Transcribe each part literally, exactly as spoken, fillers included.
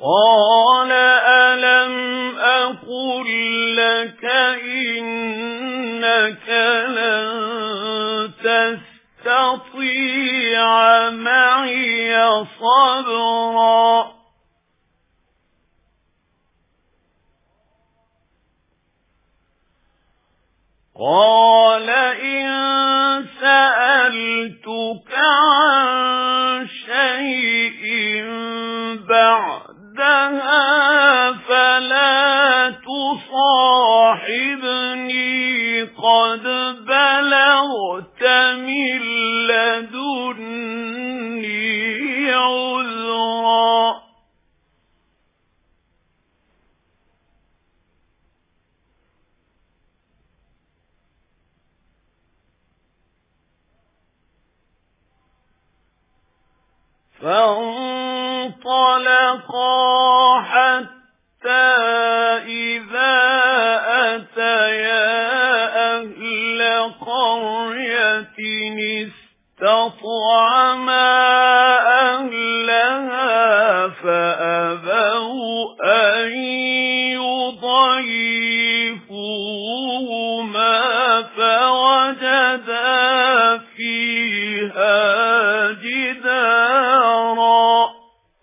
قال ألم أقل لك إنك لن تستطيع معي صبرا قال إن سألتك عن شيء بعدها فلا تصاحبني قد بلغت من لدني عذرا فانطلقا حتى إذا أتيا أهل قرية استطعما أهلها فأبوا أن يضيفوهما فوجدا فيها جدارا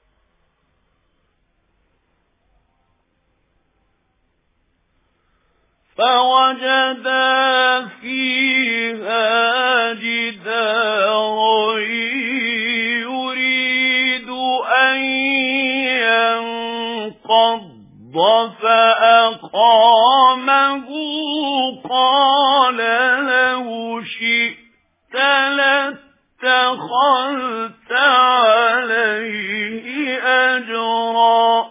فوجدا فيها جدارا يريد أن ينقض فأقامه قال لو شئت لاتخذت عليه أجرا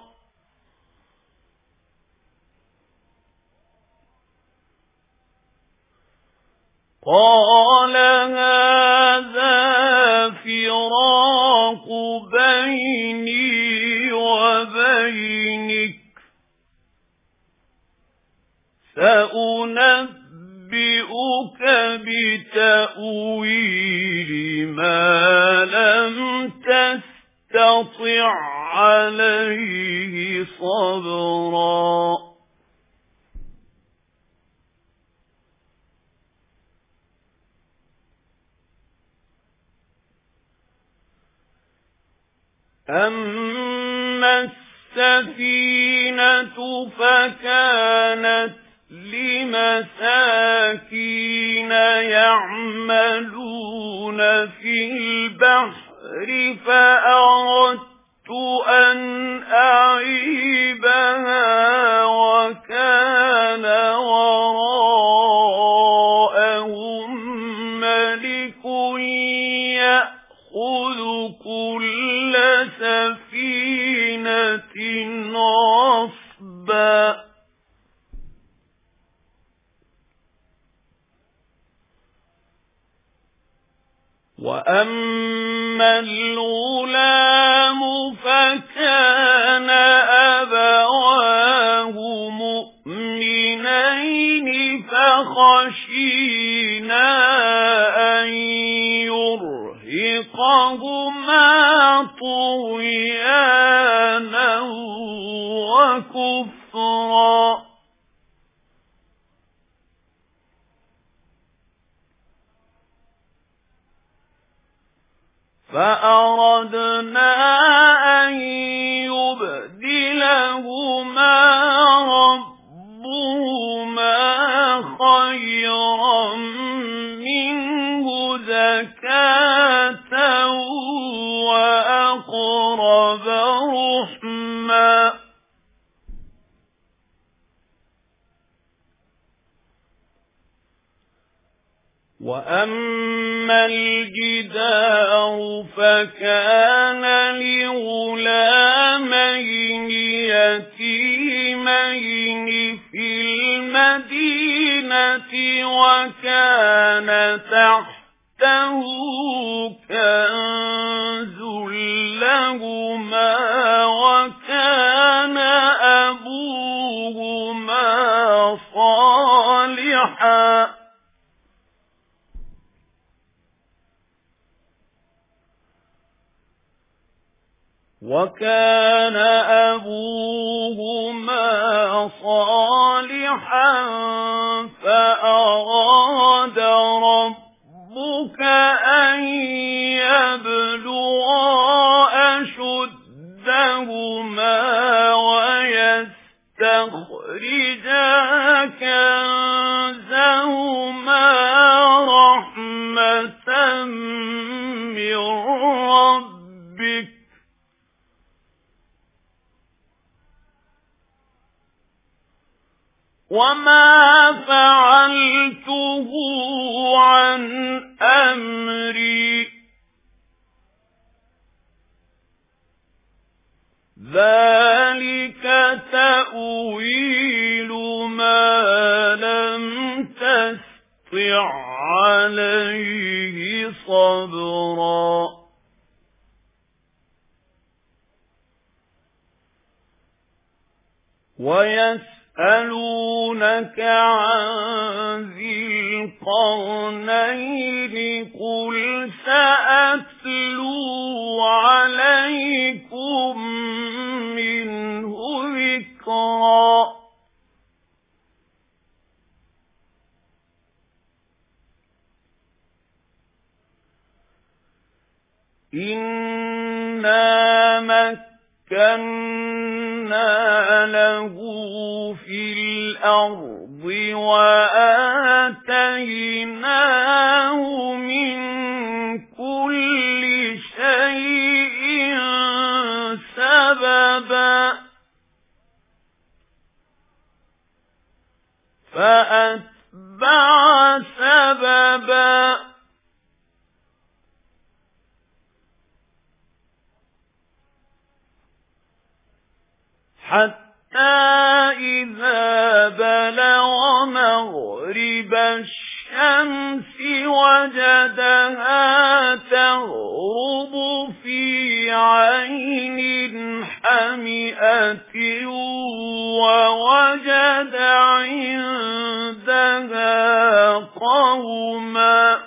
قال هذا فراق بيني وبينك سأنبئك بتأويل ما لم تستطع عليه صبرا أما السفينة فكانت لمساكين يعملون في البحر فأردت أن أعيبها وكان وراءهم ملك يأخذ كل سفينة غصبا وأما الغلام فكان أبواه مؤمنين فخشينا أن يرهقهما طغيانا وكفرا فأردنا أن يبدلهما ربهما خيرا منه زكاة وأقرب رحما وأما الجدار فكان لغلامين يتيمين في المدينة وكان تحته كنز لهما وكان أبوهما صالحا وَكَانَ أَبُوهُمَا صَالِحًا فَأَرَادَ رَبُّكَ أَن يَبْلُغَا أَشُدَّهُمَا وَيَسْتَخْرِجَا كَنزَهُمَا رَحْمَةً مِّن رَّبِّكَ وَمَا فَعَلْتُهُ عَنْ أَمْرِي ذَلِكَ تَأْوِيلُ مَا لَمْ تَسْطِع عَلَيْهِ صَبْرًا وَيَسْأَلُونَكَ عَنْ ذِي الْقَرْنَيْنِ قُلْ سَأَتْلُو عَلَيْكُمْ مِنْهُ ذِكْرًا إِنَّا مَكَّنَّا لَهُ فِي الْأَرْضِ وَآتَيْنَاهُ مِنْ كُلِّ شَيْءٍ سَبَبًا فَأَتْبَعَ سَبَبًا حَتَّى إِذَا بَلَغَ مَغْرِبَ الشَّمْسِ وَجَدَهَا تَغْرُبُ فِي عَيْنٍ حَمِئَةٍ وَوَجَدَ عِندَهَا قَوْمًا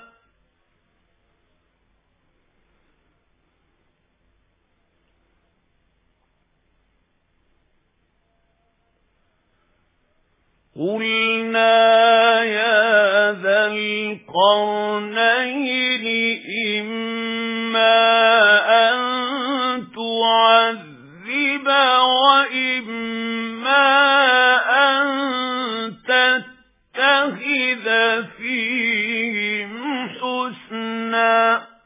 قُلْنَا يَا ذَا الْقَرْنَيْنِ إِمَّا أَن تُعَذِّبَ وَإِمَّا أَن تَتَّخِذَ فِيهِمْ حُسْنًا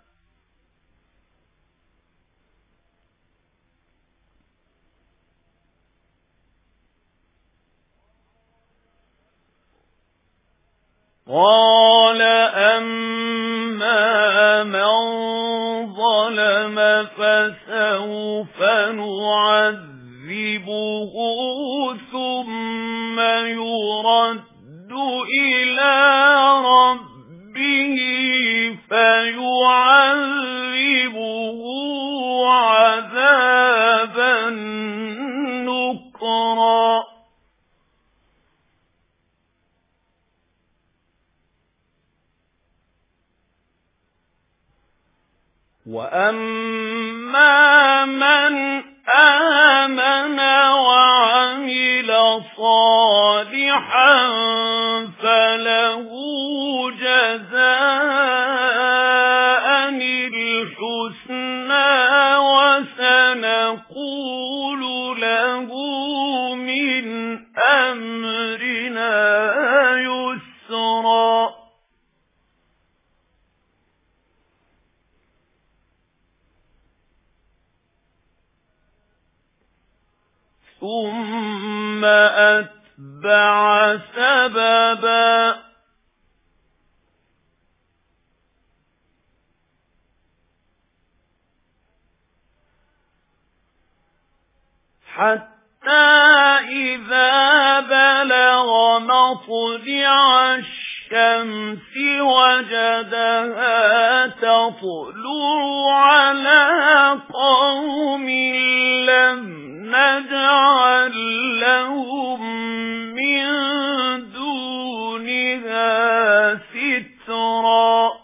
قَالَ أَمَّا مَنْ ظَلَمَ فَسَوْفَ نُعَذِّبُهُ ثُمَّ يُرَدُّ إِلَى رَبِّهِ فَيُعَذِّبُهُ عَذَابًا نُكْرًا وَأَمَّا مَنْ آمَنَ وَعَمِلَ صَالِحًا فَلَهُ جَزَاءً الْحُسْنَى وَسَنَقُولُ لَهُ مِنْ أَمْرِنَا يُسْرًا ثُمَّ أَتْبَعَ سَبَبًا حَتَّى إِذَا بَلَغَ مَطْلِعَ الشَّمْسِ وَجَدَهَا تَطْلُعُ عَلَى قَوْمٍ لَّمْ نَجْعَل لَّهُم مِّن دُونِهَا سِتْرًا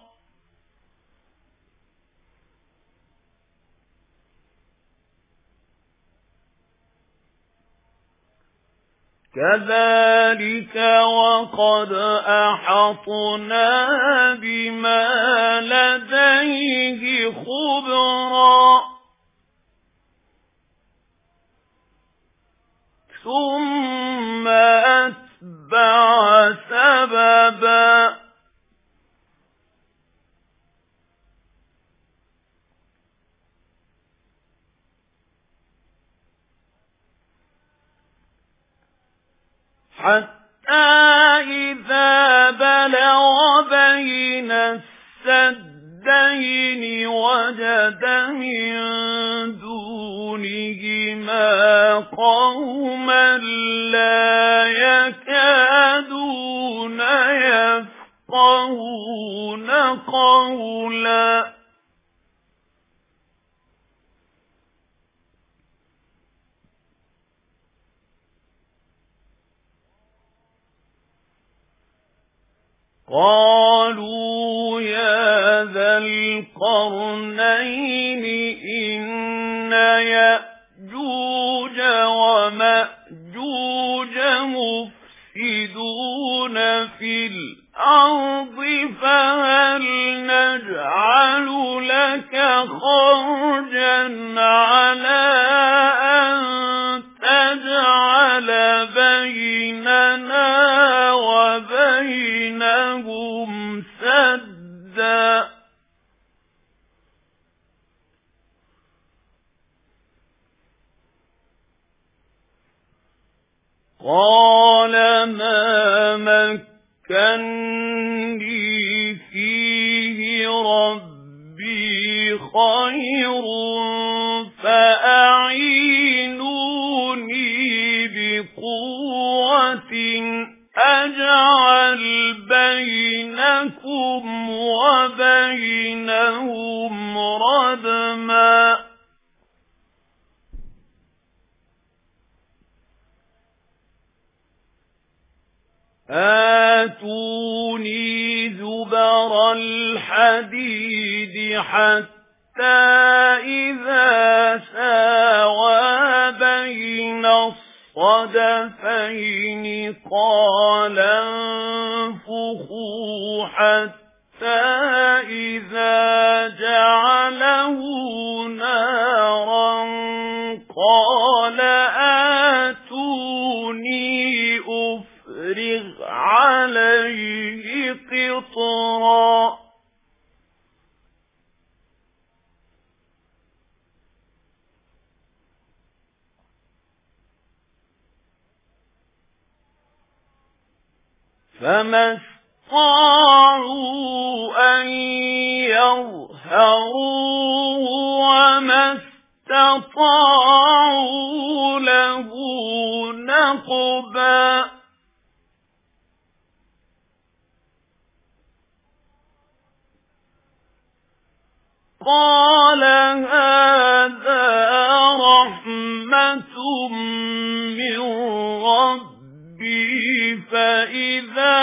كذلك وقد أحطنا بما لديه خبرا ثم أتبع سببا حتى إذا بلغ بين السدين وجد من دونهما قوما لا يكادون يفقهون قولا قالوا يا ذا القرنين إن يأجوج ومأجوج مفسدون في الأرض فهل نجعل لك خرجا على أن تجعل بيننا وبينهم سدا قال ما مكنني فيه ربي خير فأعينوني بقوة أجعل بينكم وبينهم ردما آتوني زبر الحديد حتى إذا ساوى بين الصدفين قال انفخوا حتى إذا جعله نارا قال آتوني أفرغ عليه قطرا فما استطاعوا أن يظهروه وما استطاعوا له نقبا قال هذا رحمة من ربي فإذا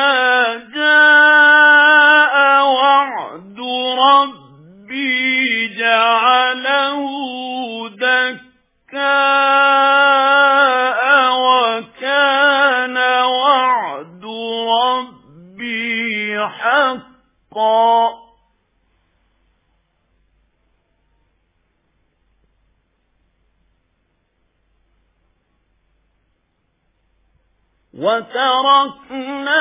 جاء وعد ربي جعله دكاء وكان وعد ربي حقا وتركنا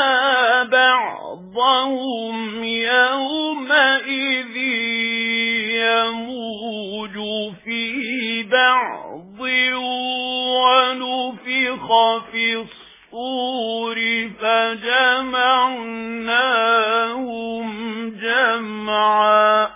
بعضهم يومئذ يموج في بعض ونفخ في الصور فجمعناهم جمعا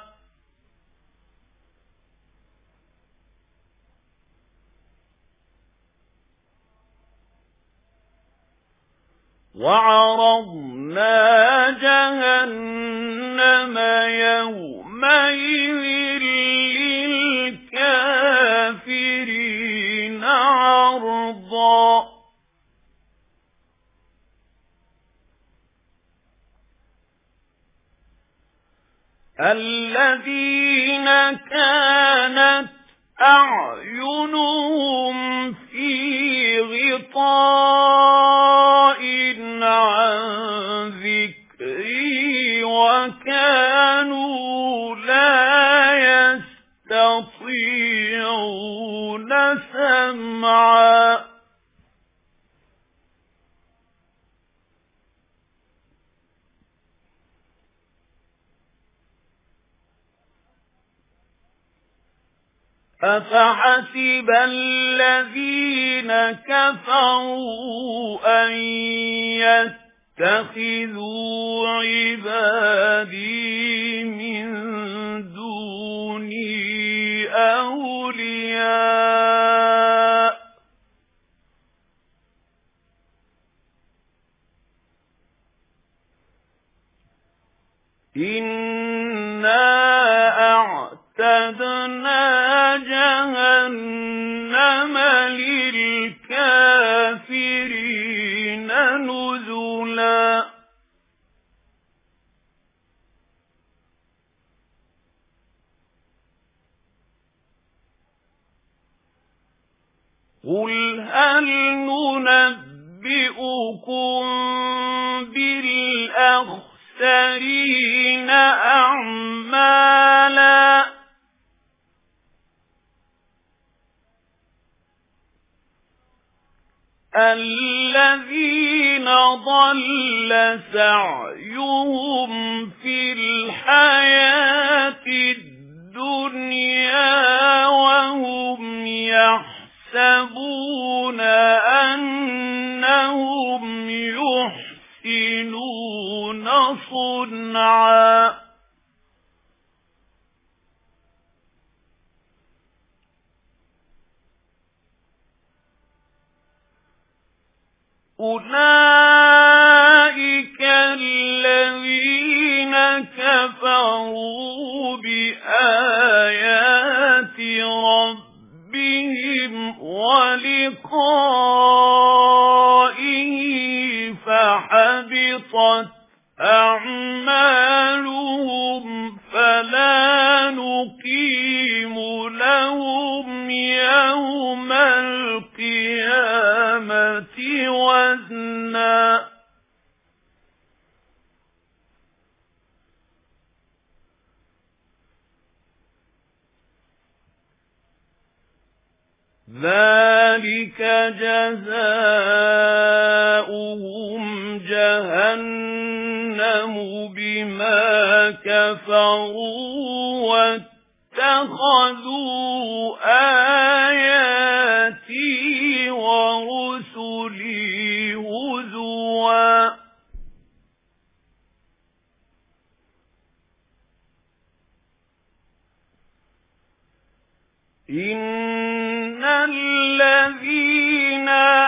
وعرضنا جهنم يومئذ للكافرين عرضا الذين كانت أعينهم في غطاء عن ذكري وكانوا لا يستطيعون سمعا أفحسب الذين كفروا أن يتخذوا عبادي من دوني أولياء إنا أعتدنا جهنم للكافرين نزلا قل هل ننبئكم بالأخسرين أعمالا الذين ضل سعيهم في الحياة الدنيا وهم يحسبون أنهم يحسنون صنعا أولئك الذين كفروا بآيات ربهم ولقائه فحبطت أعمالهم فلا نقيم لهم يوم القيامة وزنا ذلك جزاؤهم جهنم بما كفروا واتخذوا آياتي ورسلي هزوا إن الذين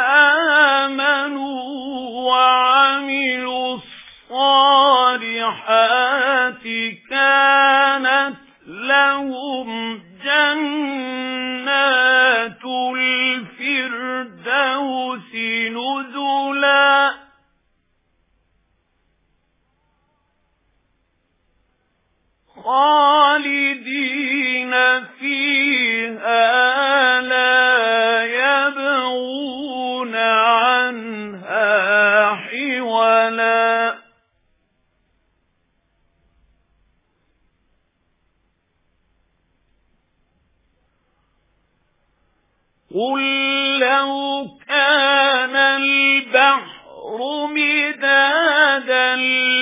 آمنوا وعملوا الصالحات كانت لهم جنات الفردوس نزلا خالدين فيها لا يبغون عنها حولا قل لو كان البحر مدادا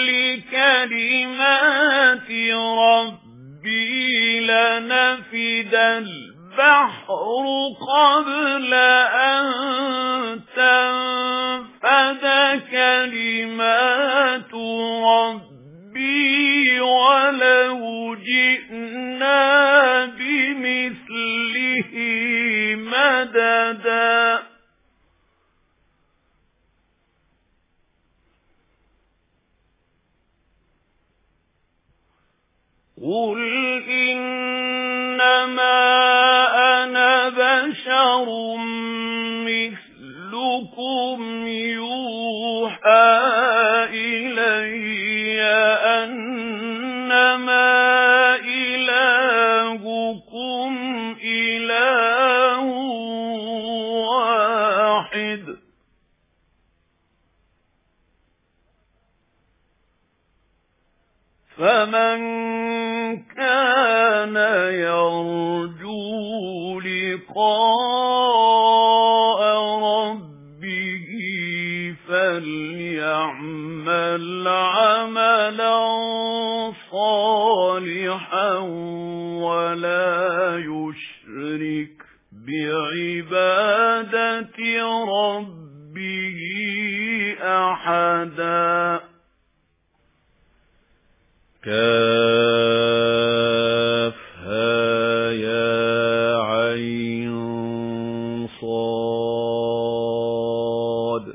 لكلمات ربي لنفد البحر قبل أن تنفد كلمات ربي ولو جئنا بمثله مددا قل إنما أنا بشر مثلكم يوحى إلي أنما إلهكم إله فمن كان يرجو لقاء ربه فليعمل عملا صالحا ولا يشرك بعبادة ربه أحدا. كافها يا عين صاد.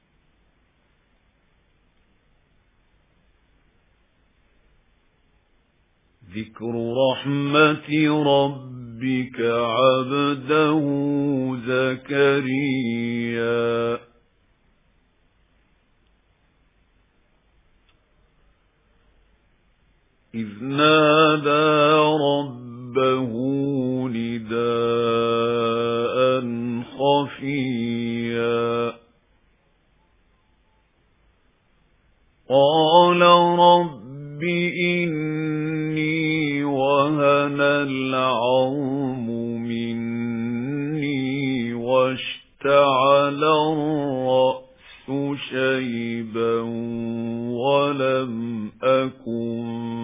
ذكر رحمة ربك عبده زكريا إذ نادى ربه نداء خفيا قال رب إني وهن العظم مني واشتعل الرأس شيبا ولم أكن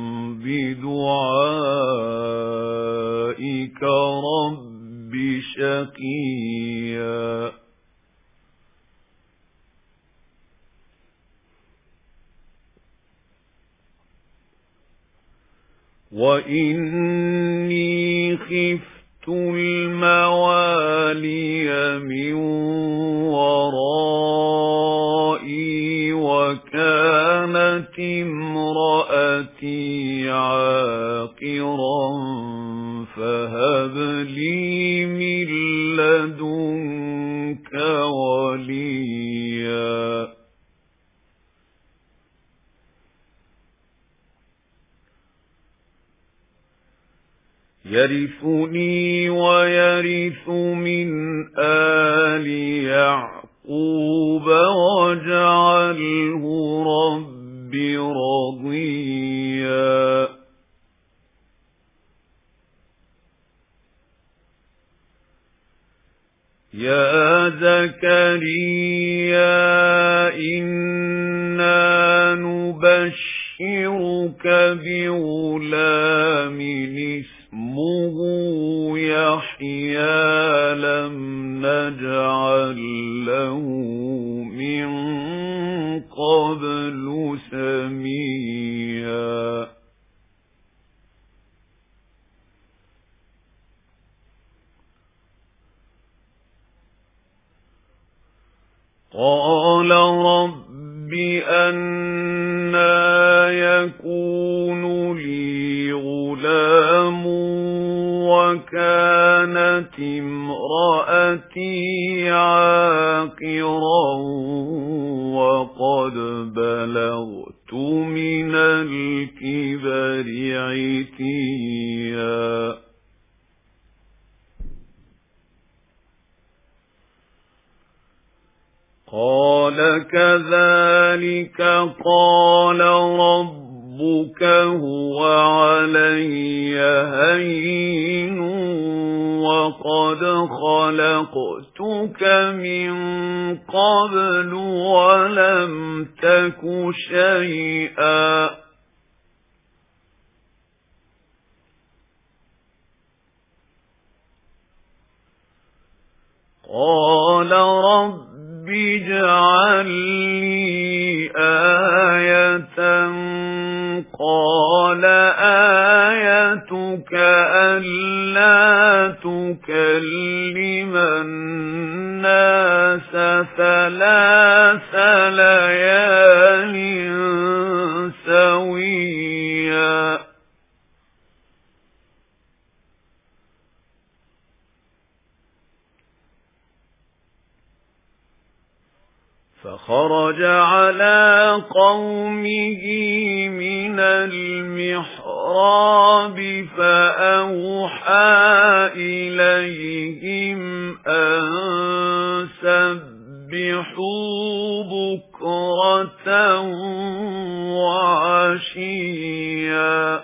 بدعائك رب شقيا. وإني خفت الموالي من ورائي وكانت امرأتي عاقرا فهب لي من لدنك وليا. يرثني ويرث من آل يعقوب واجعله رب رضيا. يا زكريا إنا نبشرك بغلام اسمه يحيى لم نجعل له من قبل سميا. قال رب أنى يكون لي غلام وكانت امرأتي عاقرا وقد بلغت من الكبر عتيا. قال كذلك قال ربك هو علي هين وقد خلقتك من قبل ولم تك شيئا. قال رب اجعل لي آية قال آيتك ألا تكلم الناس ثلاث ليال سويا. فخرج على قومه من المحراب فأوحى إليهم أن سبحوا بكرة وعشيا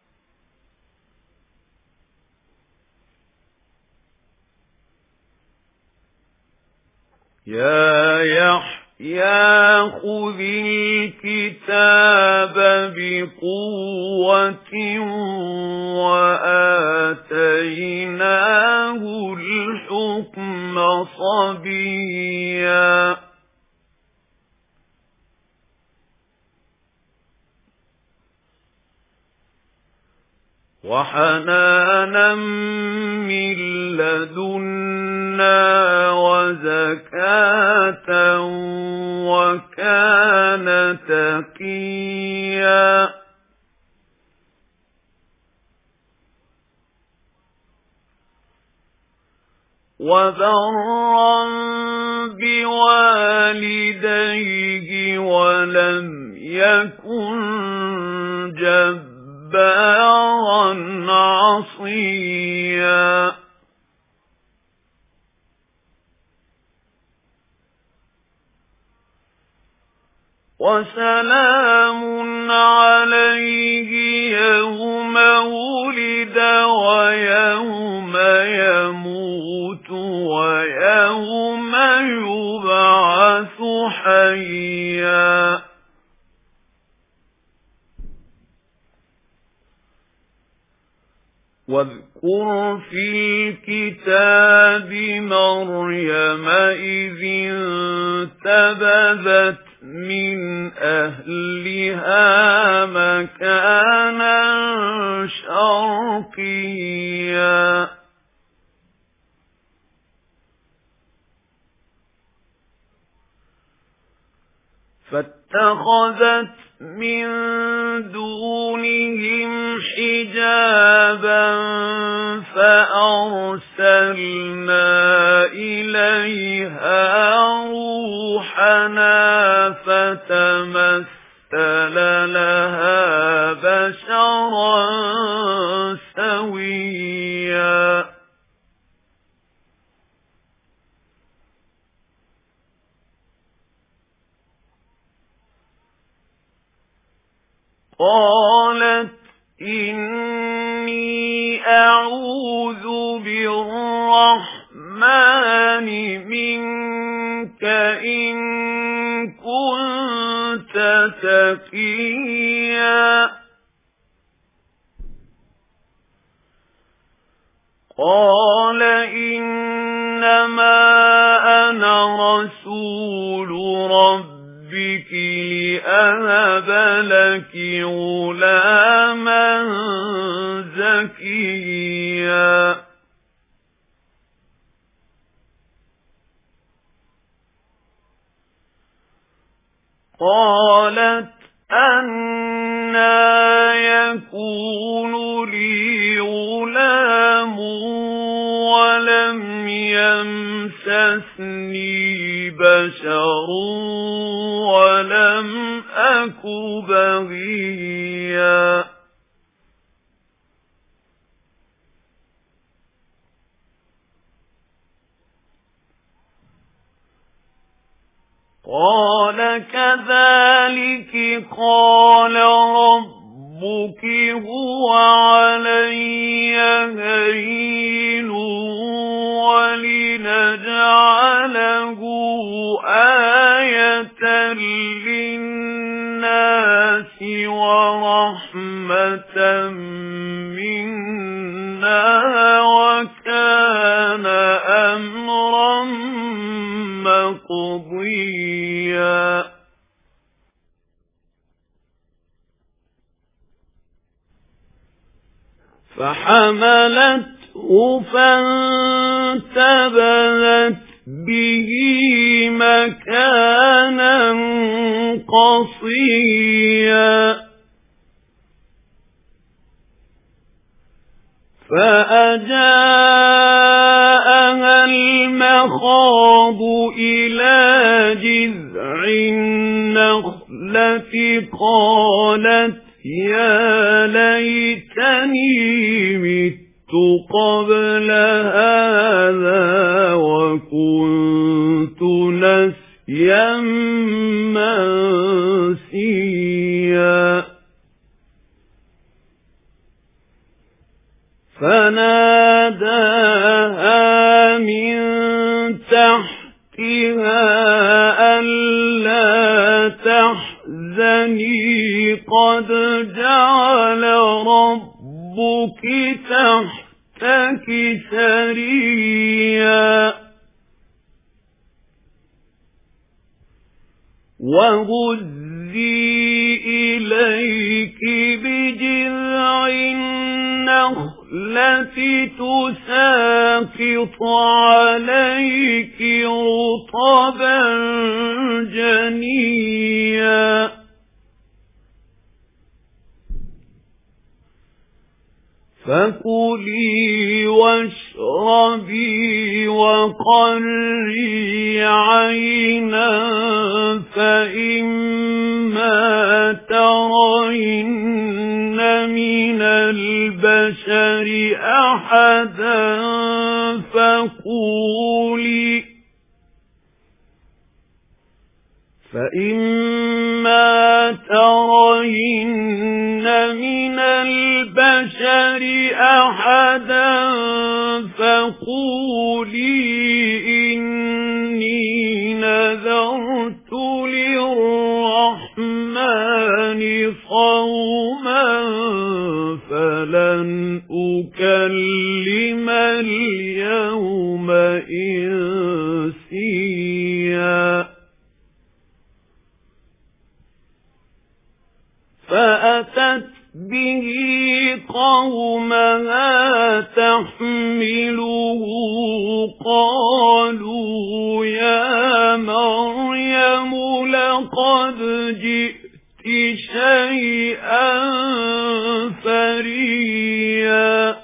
يا يحيى خذ الكتاب بقوة وآتيناه الحكم صبيا وحنانا من لدنا وزكاة وكان تقيا وبرا بوالديه ولم يكن جبارا عصيا وسلام عليه يوم ولد ويوم يموت ويوم يبعث حيا واذكر في الكتاب مريم إذ انتبذت من أهلها مكانا شرقيا فاتخذت من دونهم حجابا فأرسلنا إليها روحنا فتمثل لها بشرا سويا قالت إني أعوذ بالرحمن منك إن كنت تقيا قال إنما أنا رسول ربك بك لأهب لك غلاما زكيا قالت أنى يكون لي غلام ولم يمسسني بشر ولم أك بغيا قال كذلك قال ربك هو علي هين ولنجعله آية للناس ورحمة منا وكان أمرا مقضيا فحملته فانتبذت به مكانا قصيا فأجاءها المخاض إلى جذع النخلة قالت يا ليتني مت قبل هذا وكنت نسيا منسيا فناداها من تحتها ألا تحزني قد جعل ربك تحتك سريا وهزي إليك بجذع النخلة تساقط عليك رطبا جنيا فكلي واشربي وقري عينا فإما ترين من البشر أحدا فقولي فإما ترين من البشر أحدا فقولي إني نذرت للرحمن صوما فلن أكلم اليوم إنسيا فأتت به قومها تحمله قالوا يا مريم لقد جئت شيئا فريا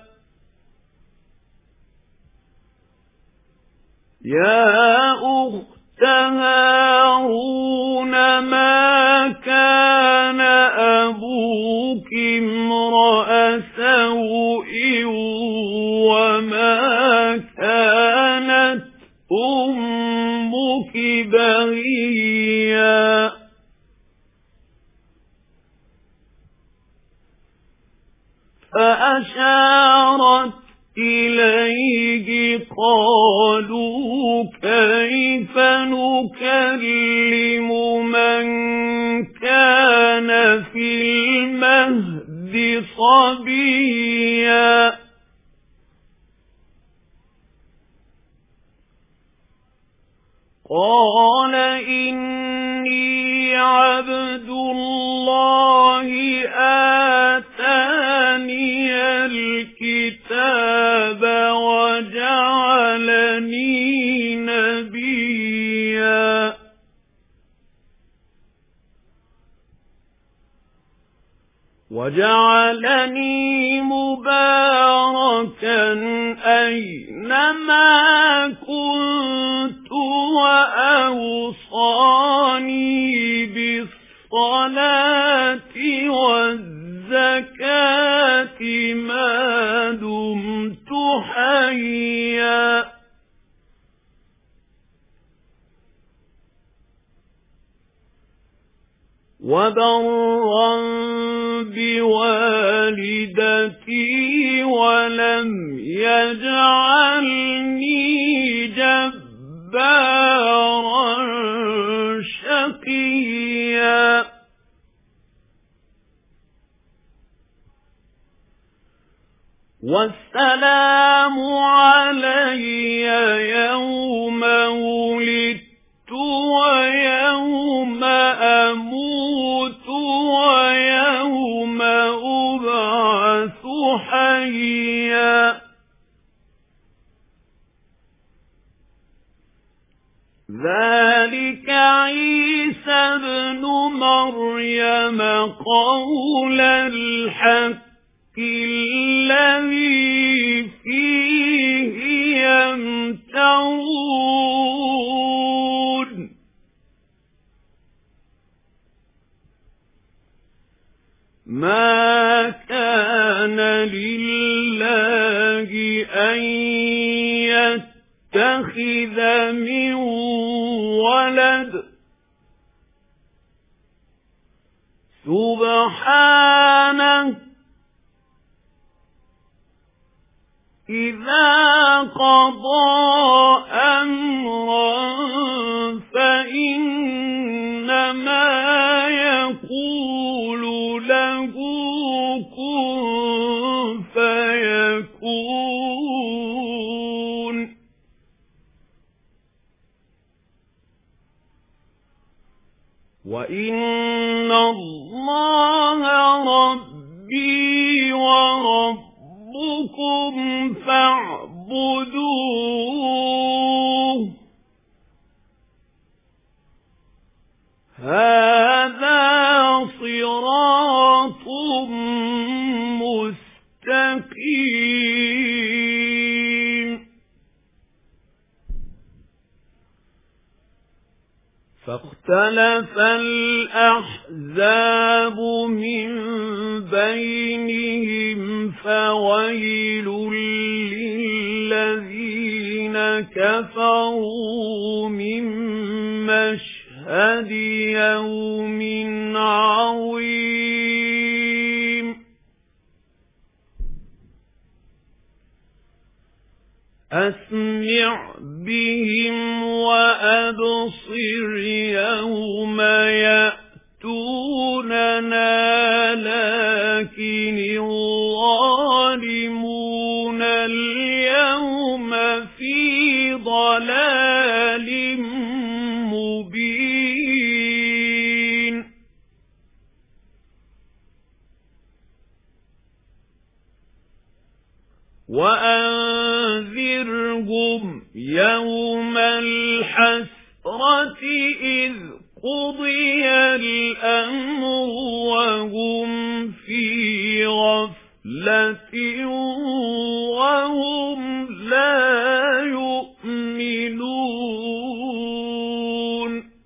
يا أخت هارون ما كان أبوك امرأ سوء وما كانت أمك بغيا فأشارت إليه قالوا كيف نكلم من كان في المهد صبيا قال إني عبد الله آتاني الكتاب وجعلني نبيا وجعلني مباركا أينما كنت وأوصاني بالصلاة والزكاة ما دمت حيا وبرا بوالدتي ولم يجعلني جبارا شقيا والسلام علي يوم ولدت ويوم أموت ويوم أبعث حيا ذلك عيسى ابن مريم قول الحق الذي فيه يمترون ما كان لله أن يتخذ من ولد سبحانه إِذَا قَضَى أَمْرًا فَإِنَّمَا يَقُولُ لَهُ كُن فَيَكُونُ. وَإِنَّ اللَّهَ رَبِّي وَرَبُّكُمْ فَاعْبُدُوهُ هَذَا صِرَاطٌ مُسْتَقِيمٌ. فاختلف الأحزاب من بينهم فويل للذين كفروا من مشهد يوم عظيم. أسمع بهم وأبصر يوم يأتوننا لكن الظالمون اليوم في ضلال مبين. وأنذرهم يوم الحسرة إذ قضي الأمر وهم في غفلة وهم لا يؤمنون.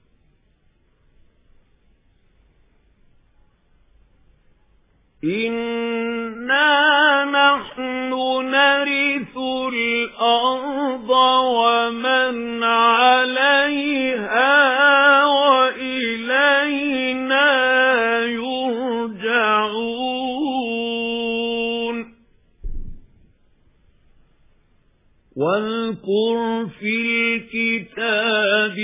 إنا نحن نرث الأرض ومن عليها وإلينا يرجعون. واذكر في الكتاب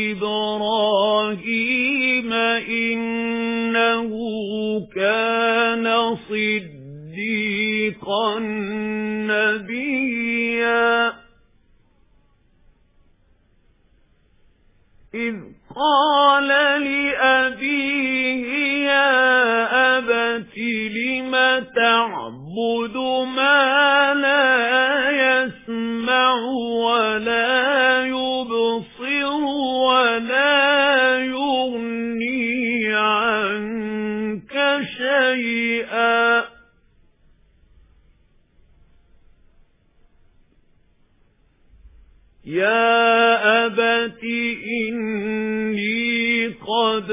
إبراهيم إنه كان صديقا نبيا إذ قال لأبيه يا أبت لم تعبد ما لا يسمع ولا يبصر ولا يغني عنك شيئا. يا أبت إني قد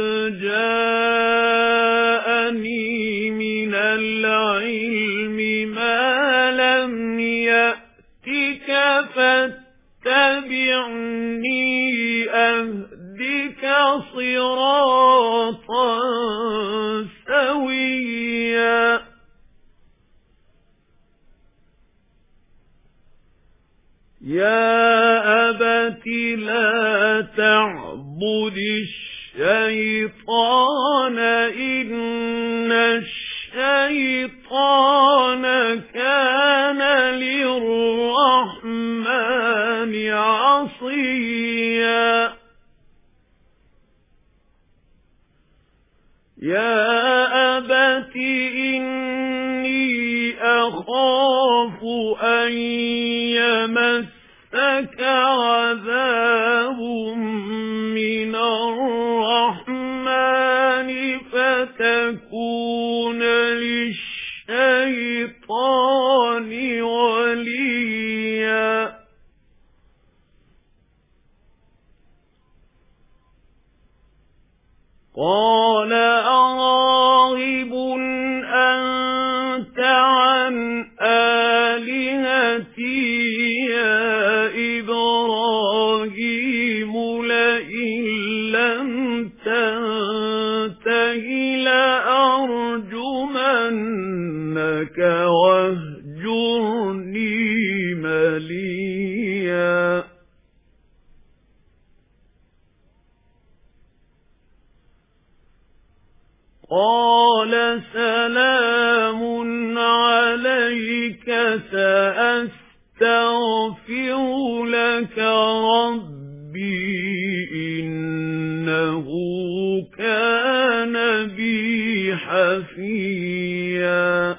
جاءني من العلم ما لم يأتك فاتبعني أهدك صراطا سويا. يا أبت لا تعبد الشيطان إن الشيطان كان للرحمن عصيا. يا أبت إني أخاف أن يمسك عذاب من الرحمن فتكون للشيطان وليا. قال أراغب أنت عن آلهتي يا إبراهيم لئن لم تنته لأرجمنك واهجرني سأستغفر لك ربي إنه كان بي حفيا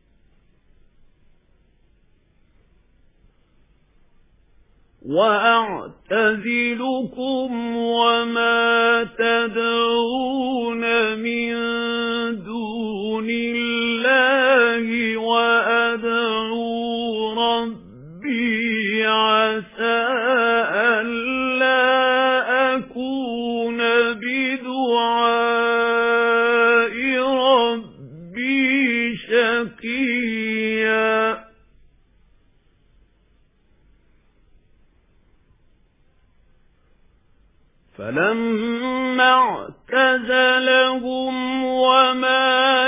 وأعتزلكم وما تدعون من دون الله وأدعو ربي عسى ألا أكون بدعاء ربي شقيا فلما اعتزلهم وما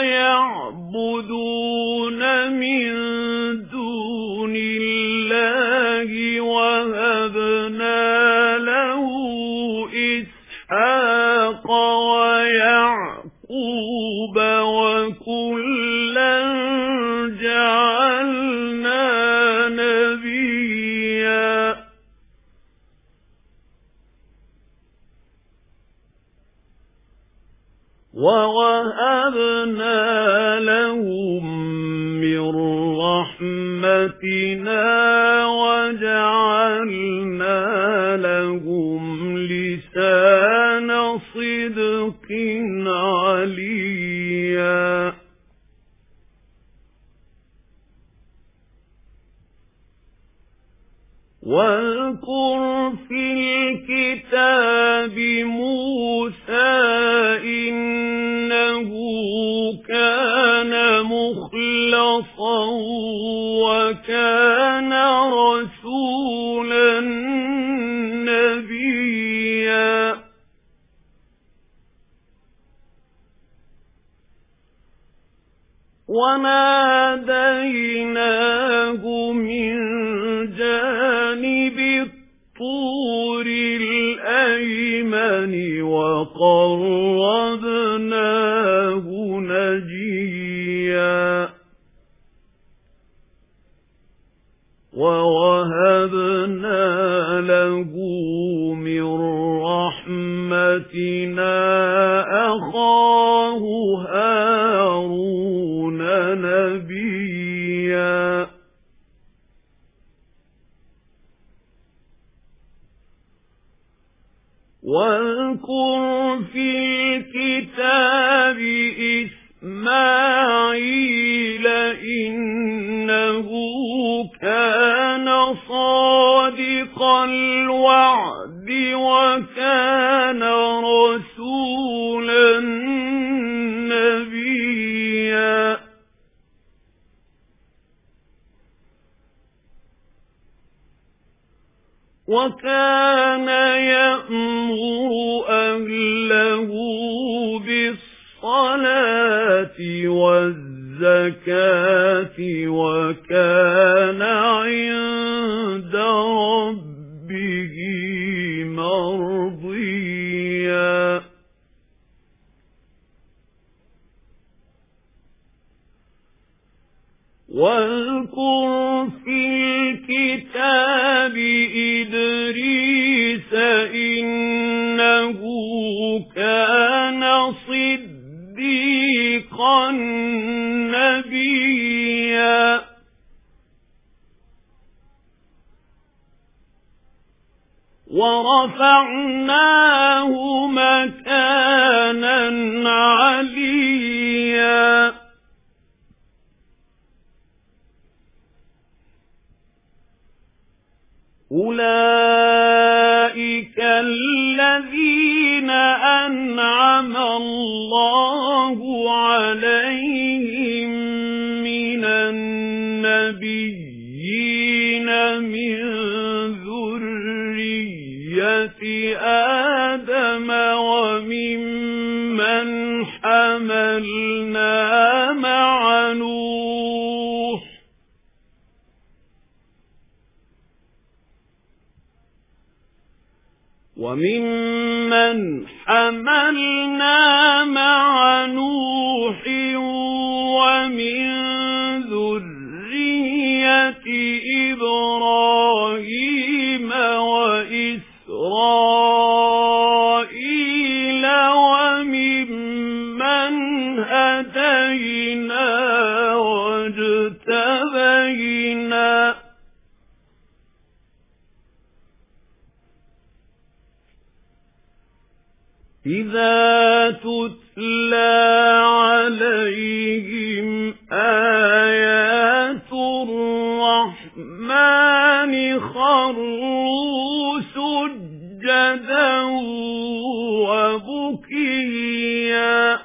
يعبدون من دون الله وهبنا له إسحاق ويعقوب وكلا جعلنا نبيا وَوَهَبْنَا لَهُم مِّن رَّحْمَتِنَا وَجَعَلْنَا لَهُمْ لِسَانَ صِدْقٍ عَلِيًّا واذكر في الكتاب موسى إنه كان مخلصا وكان رسولا نبيا وناديناه من جانب الطور الأيمن وقربناه نجيا ووهبنا له من رحمتنا أخاه هارون نبيا واذكر في الكتاب إسماعيل إنه كان صادق الوعد وكان رسولا نبيا وكان يأمر أهله بالصلاة والزكاة وكان عند ربه مرضيا واذكر في الكتاب إدريس إنه كان صديقا نبيا ورفعناه مكانا عليا أولئك الذين أنعم الله عليهم من النبيين من ذرية آدم وممن حملنا مع نوح وممن حملنا مع نوح ومن ذرية إِذَا تُتْلَى عَلَيْهِمْ آيَاتُ الرَّحْمَنِ خَرُّوا سُجَّدًا وَبُكِيًّا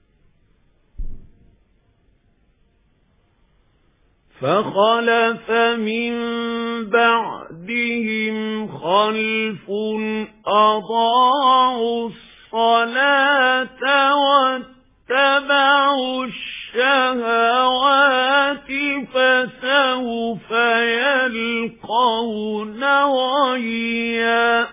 فَخَلَفَ مِن بَعْدِهِمْ خَلْفٌ أَضَاعُوا الصَّلَاةَ وَاتَّبَعُوا الشَّهَوَاتِ فَسَوْفَ يَلْقَوْنَ غَيًّا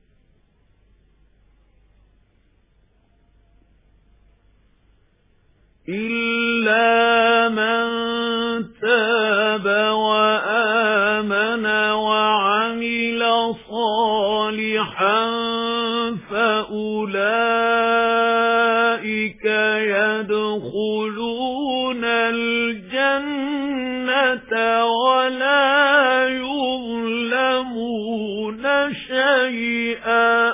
إِلَّا مَن تَابَ وَآمَنَ وَعَمِلَ صَالِحًا فَأُولَئِكَ يَدْخُلُونَ الْجَنَّةَ وَلَا يُظْلَمُونَ شَيْئًا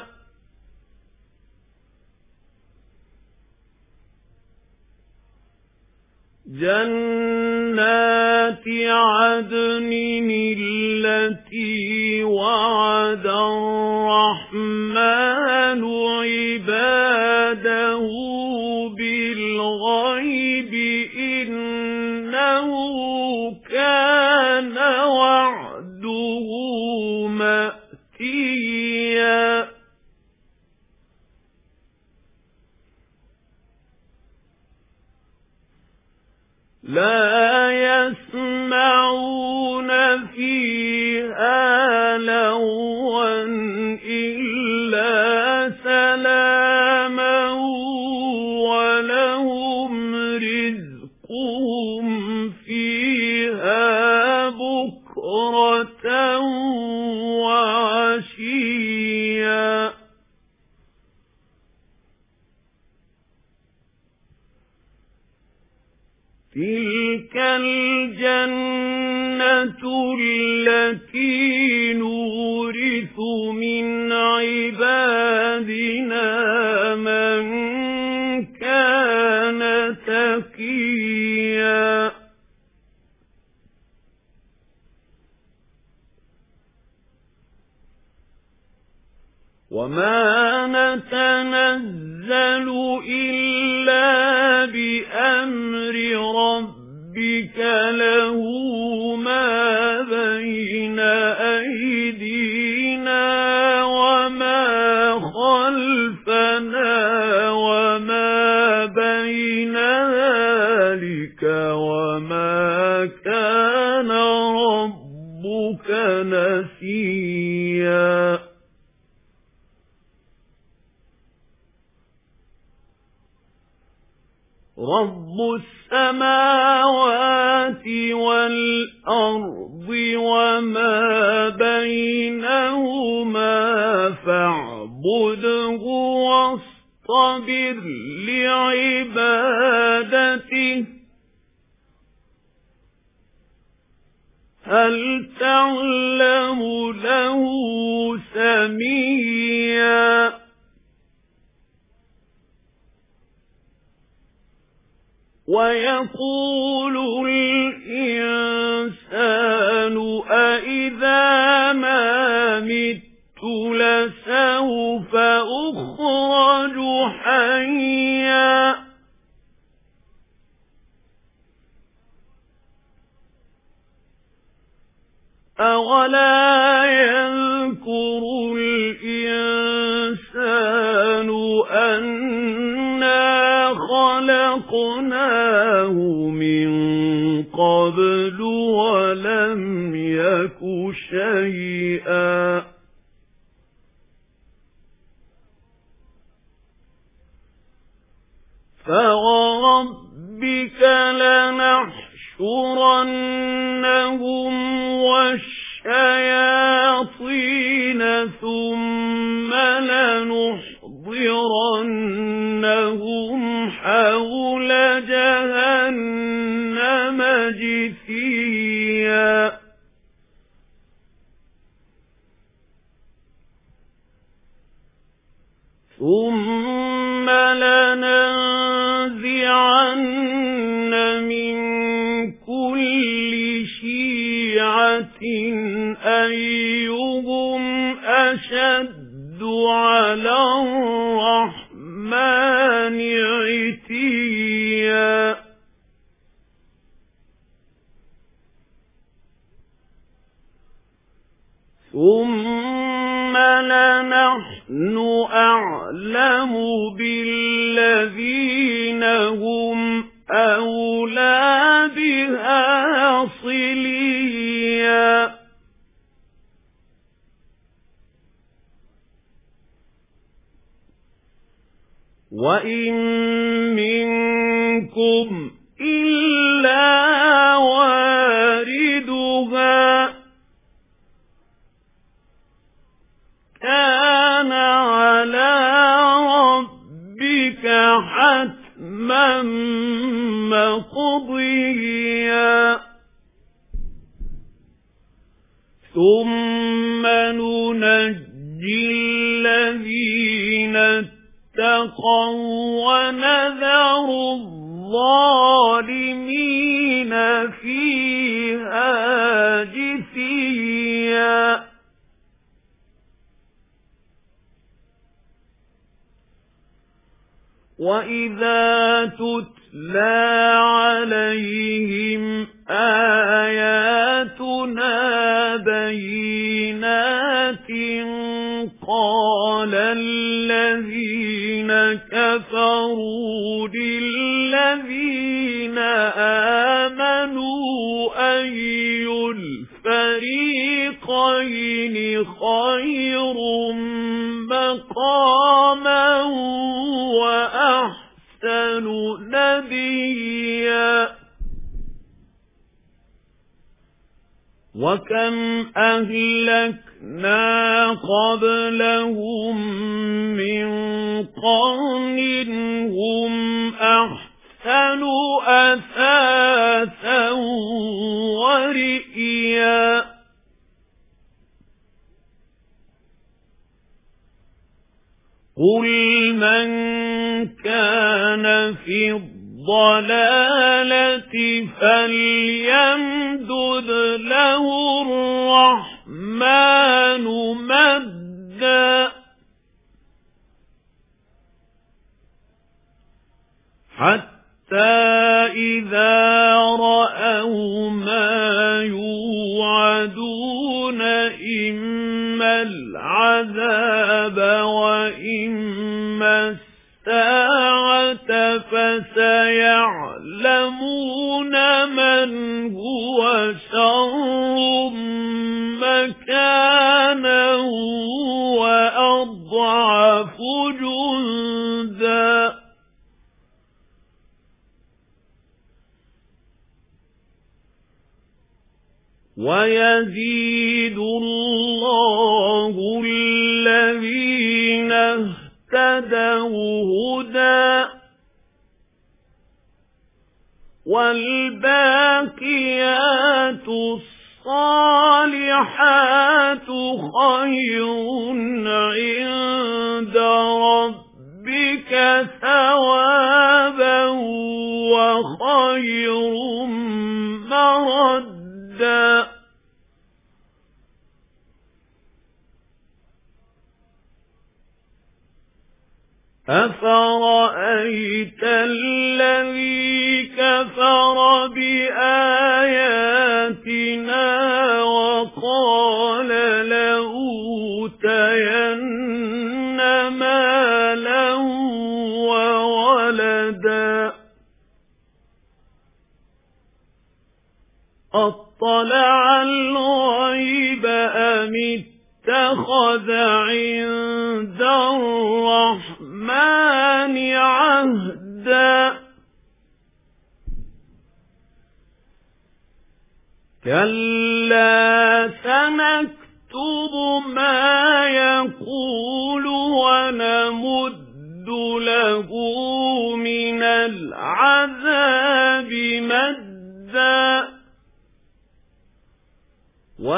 جَنَّاتِ عَدْنٍ الَّتِي وَعَدَ الرَّحْمَنُ عِبَادَهُ بِالْغَيْبِ إِنَّهُ كَانَ وَعْدُهُ مَأْتِيًّا لَا يَسْمَعُونَ فِيهَا لَغْوًا إِلَّا سَلَامًا وَلَهُمْ رِزْقُهُمْ فِيهَا بُكْرَةً وَعَشِيًّا تِلْكَ الْجَنَّةُ الَّتِي نُورِثُ مِنْ عِبَادِنَا مَنْ كَانَ تَقِيًّا وَمَا نَتَنَزَّلُ إِلَّا بِأَمْرِ رَبِّكَ لَهُ مَا بَيْنَ أَيْدِينَا وَمَا خَلْفَنَا وَمَا بَيْنَ ذَلِكَ وَمَا كَانَ رَبُّكَ نَسِيًّا رَبُّ السَّمَاوَاتِ وَالْأَرْضِ وَمَا بَيْنَهُمَا فَاعْبُدْهُ وَاصْطَبِرْ لِعِبَادَتِهِ هَلْ تَعْلَمُ لَهُ سَمِيًّا وَيَقُولُ الْإِنسَانُ أَإِذَا مَا مِتُّ لَسَوْفَ أُخْرَجُ حَيًّا أَوَلَا يَذْكُرُ الْإِنسَانُ أَنَّا خَلَقْنَاهُ مِنْ قَبْلُ وَلَمْ يَكُ شَيْئًا فَوَرَبِّكَ لَنَحْشُرَنَّهُمْ وَالشَّيَاطِينَ ثُمَّ لَنُحْضِرَنَّهُمْ حَوْلَ جَهَنَّمَ جِثِيًّا ثُمَّ لَنَنزِعَنَّ مِن كُلِّ شِيعَةٍ أَيُّهُمْ أَشَدُّ عَلَى الرَّحْمَنِ عِتِيًّا ثُمَّ لَنَحْنُ أَعْلَمُ بِالَّذِينَ هُمْ أَوْلَى بِهَا صِلِيًّا وَإِن مِّنكُمْ إِلَّا وَارِدُهَا كَانَ عَلَى رَبِّكَ حَتْمًا مَّقْضِيًّا ثُمَّ نُنَجِّي الَّذِينَ اتَّقَوْا وَنَذَرُ الظَّالِمِينَ فِيهَا جِثِيًّا وَإِذَا تُتْلَى عَلَيْهِمْ آيَاتُنَا بَيِّنَاتٍ قَالَ الَّذِينَ كَفَرُوا لِلَّذِينَ آمَنُوا أَيُّ الْفَرِيقَيْنِ خَيْرٌ مَّقَامًا وَأَحْسَنُ نَدِيًّا وَكَمْ أَهْلَكْنَا قَبْلَهُم مِّن قَرْنٍ هُمْ أَحْسَنُ أَثَاثًا وَرِئْيًا قُلْ مَنْ كَانَ فِي الضَّلَالَةِ فَلْيَمْدُدْ لَهُ الرَّحْمَنُ مَدًّا حَتَّى إِذَا رَأَوْا مَا يُوعَدُونَ إِمَّا الْعَذَابَ وَإِمَّا السَّاعَةَ فَسَيَعْلَمُونَ مَنْ هُوَ شَرٌّ مَكَانًا وَأَضْعَفُ جُندًا وَيَزِيدُ اللَّهُ الَّذِينَ اهْتَدَوْا هُدًى وَالْبَاقِيَاتُ الصَّالِحَاتُ خَيْرٌ عِندَ رَبِّكَ ثَوَابًا وَخَيْرٌ مَّرَدًّا أَفَرَأَيْتَ الَّذِي كَفَرَ بِآيَاتِنَا وَقَالَ لَأُوتَيَنَّ مَالًا وَوَلَدًا أَطَّلَعَ الْغَيْبَ أَمِ اتَّخَذَ عِندَ الرَّحْمَنِ عَهْدًا كَلَّا سَنَكْتُبُ مَا يَقُولُ وَنَمُدُّ لَهُ مِنَ الْعَذَابِ مَدًّا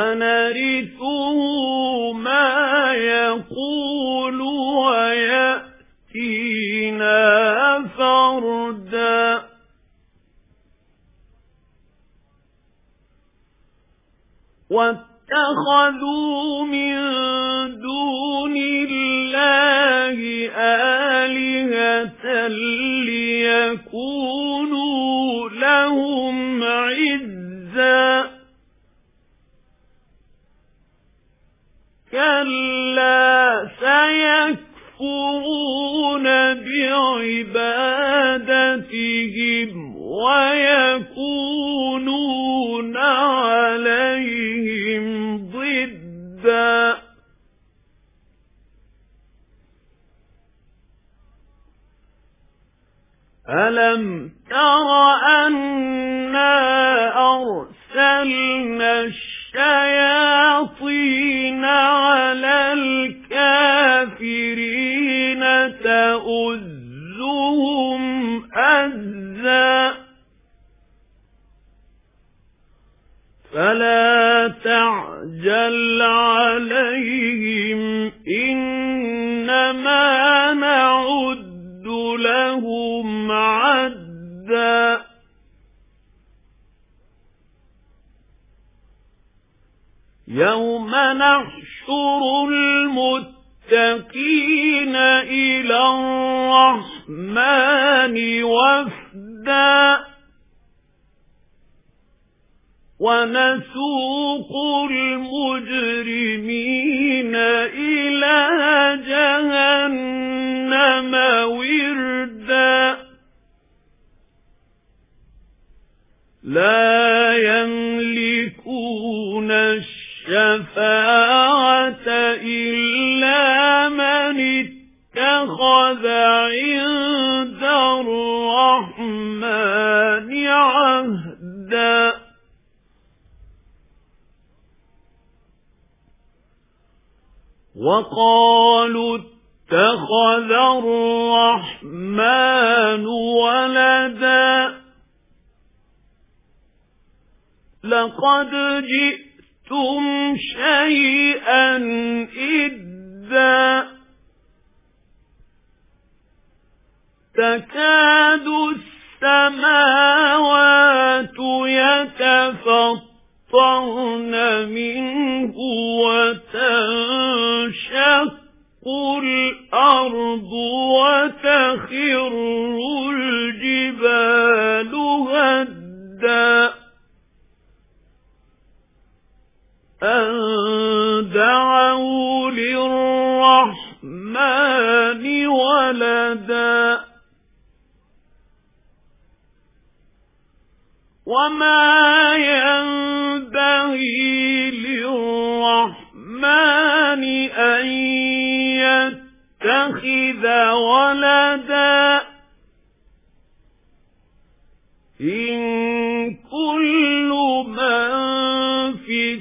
وَنَرِثُهُ مَا يَقُولُ وَيَأْتِي واتخذوا من دون الله آلهة ليكونوا لهم عزا كلا سيكفرون بعبادتهم ويكونون عليهم ضدا ألم تر أنا أرسلنا الشياطين على الكافرين تؤزهم أزا فلا تعجل عليهم إنما نعد لهم عدا يوم نحشر المتقين إلى الرحمن وفدا ونسوق المجرمين إلى جهنم وردا لا يملكون الشفاعة إلا من اتخذ عند الرحمن عهدا وقالوا اتخذ الرحمن ولدا لقد جئتم شيئا إدا تكاد السماوات يتفطرن منه وتنشق الأرض وتخر الجبال هدا أن دعوا للرحمن ولدا وما ينبغي للرحمن أن يتخذ ولدا إن كل من في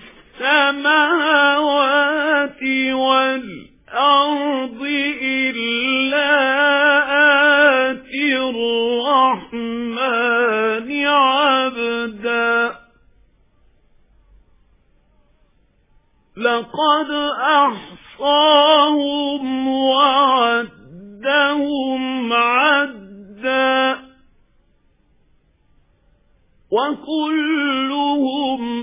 السماوات والأرض إلا آتي الرحمن عبدا لقد أحصاهم وعدهم عدا وكلهم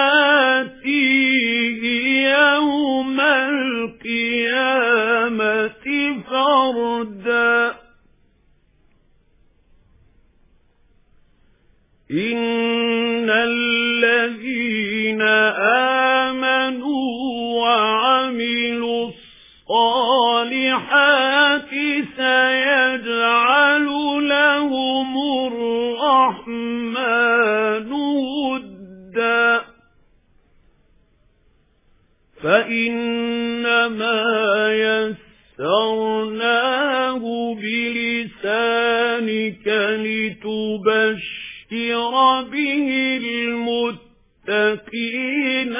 آتيه يوم القيامة فردا إن الذين آمنوا وعملوا الصالحات سيجعل لهم الرحمن ودا فإنما يسرناه بلسانك لتبشر به المتقين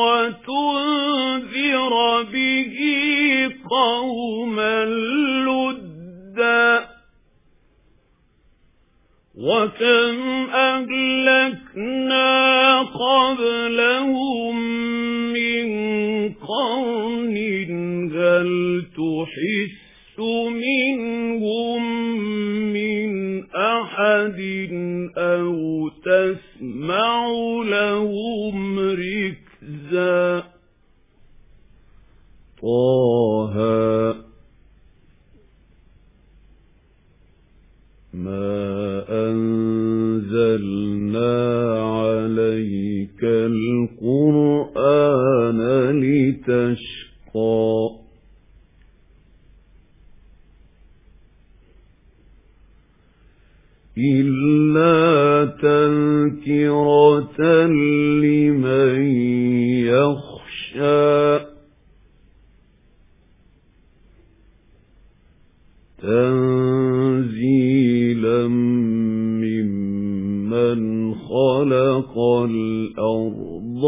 وتنذر به قوما لدا وكم أهلكنا قبلهم من قرن هل تحس منهم من أحد أو تسمع لهم ركزا طه ما أنزلنا عليك القرآن لتشقى إلا تذكرة لمن يخشى تنزيلا ممن خلق الأرض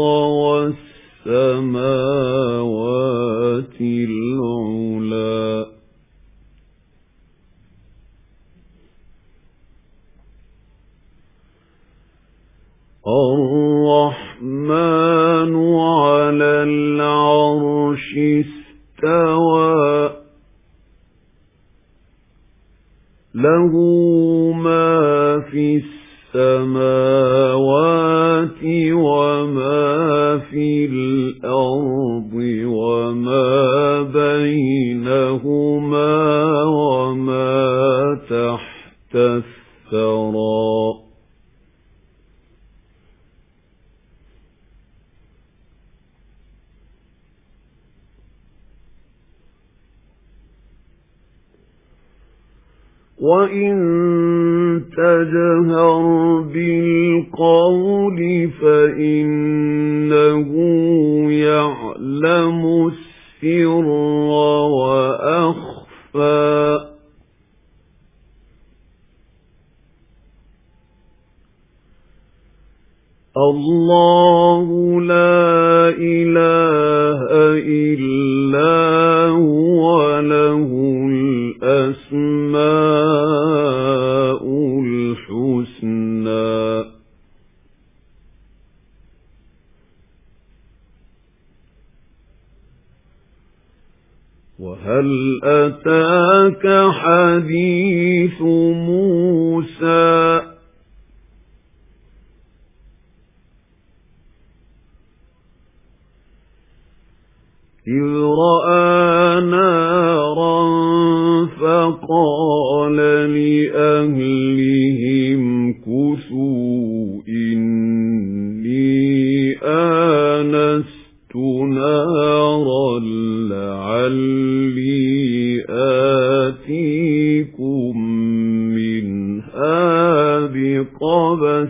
والسماوات العلى الرحمن على العرش استوى له ما في السماوات وما في الأرض وما بينهما وما تحت الثرى وَإِن تَجْهَرْ بِالْقَوْلِ فَإِنَّهُ يَعْلَمُ السِّرَّ وَأَخْفَى الله لا إله إلا هو له الأسماء الحسنى وهل أتاك حديث موسى إذ رأى نارا فقال لأهلهم كثوا إني آنست نارا لعلي آتيكم منها بقبس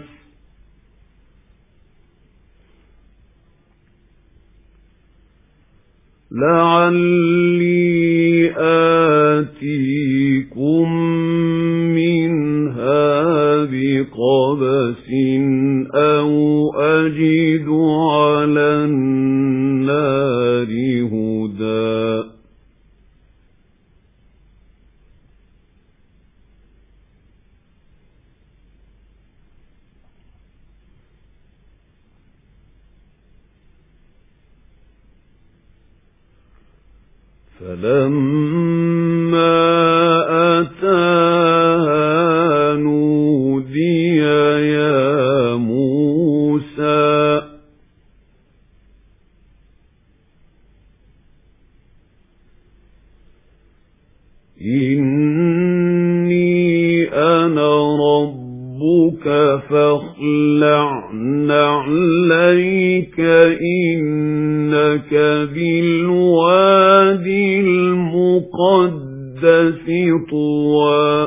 لعلي آتيكم منها بقبس أو أجد على النار هدى فلما أتاها نودي يا موسى إني أنا ربك فاخلع نعليك إنك بالوادي المقدس طوى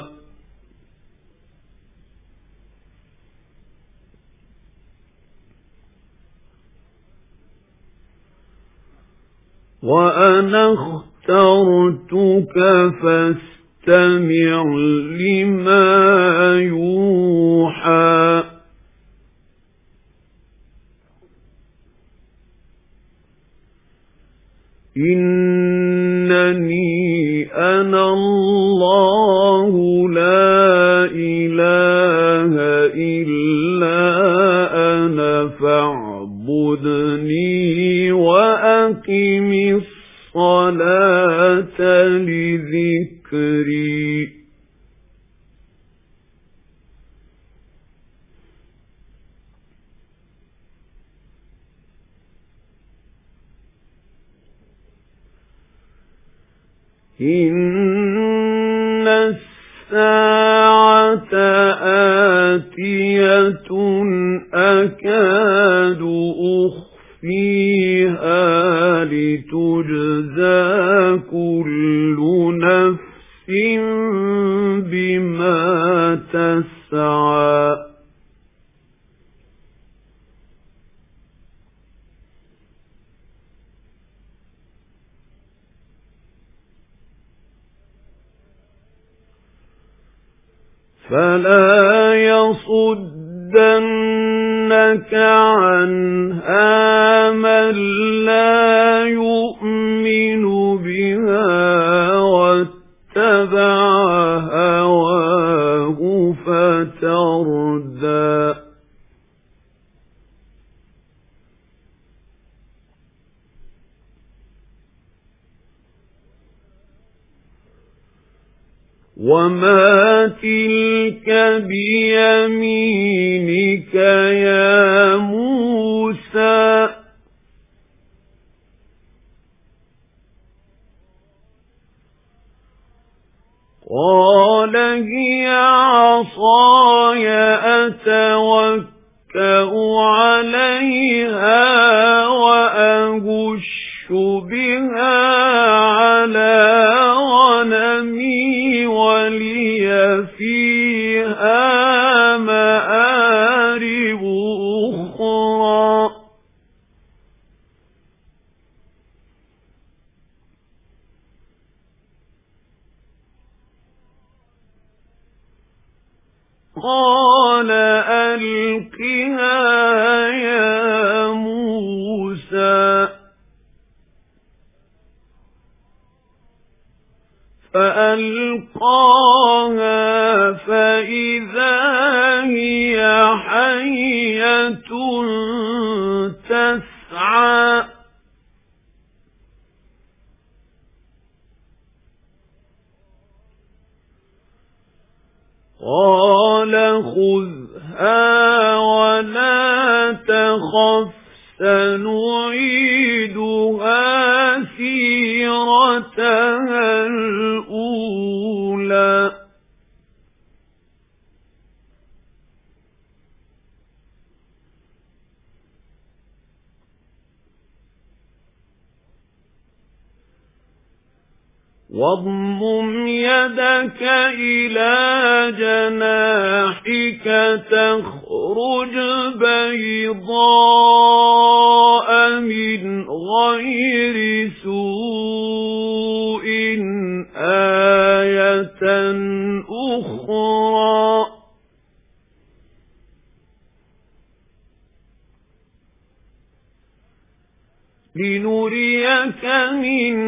وأنا اخترتك فاستمع لما يوحى إنني أنا الله لا إله إلا أنا فاعبدني وأقم الصلاة لذكري إن الساعة آتية أكاد أخفيها لتجزى كل نفس بما تسعى فلا يصدنك عنها من لا يؤمن بها واتبع هواه فتردى وما تلك بيمينك يا موسى قال هي عصاي أتوكأ عليها وأهش بها على غنمي ولي فيها مآرب أخرى قال ألقها يا موسى فألقاها فإذا هي حية تسعى قال خذها ولا تخف سنعيدها سيرتها الأولى واضمم يدك إلى جناحك تخرج بيضاء من غير سوء آية أخرى لنريك من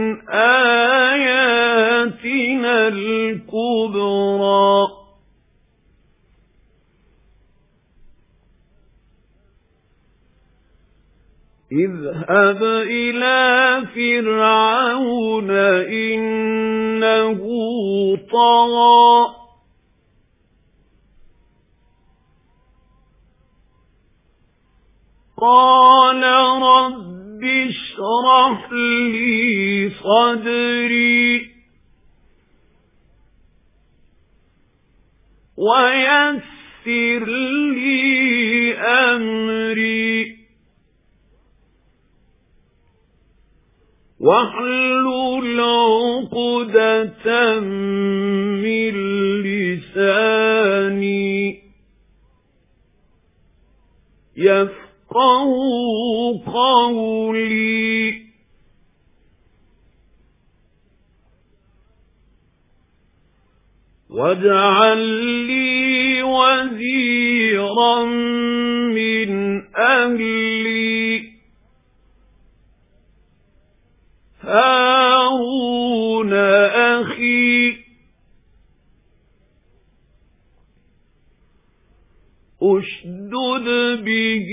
آياتنا الكبرى اذهب إلى فرعون إنه طغى قال رب اشرح لي صدري ويسر لي أمري واحلل عقدة من لساني يفقهوا قولي واجعل لي وزيرا من أهلي هارون أخي أشدد به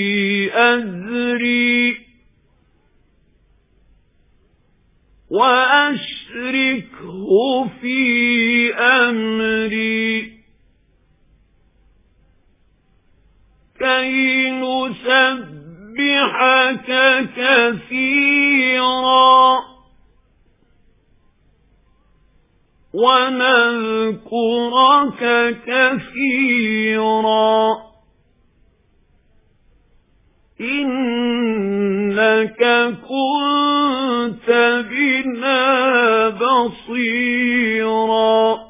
أزري وأشركه في أمري كي نسبحك كثيرا ونذكرك كثيرا إنك كنت بنا بصيرا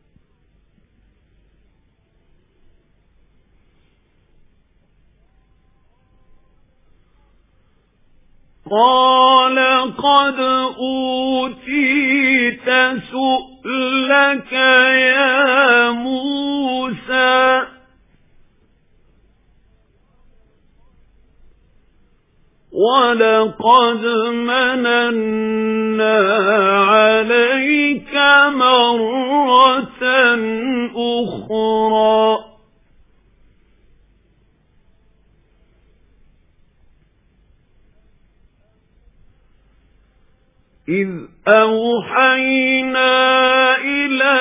قال قد أوتيت سؤلك يا موسى ولقد مننا عليك مرة أخرى إذ أوحينا إلى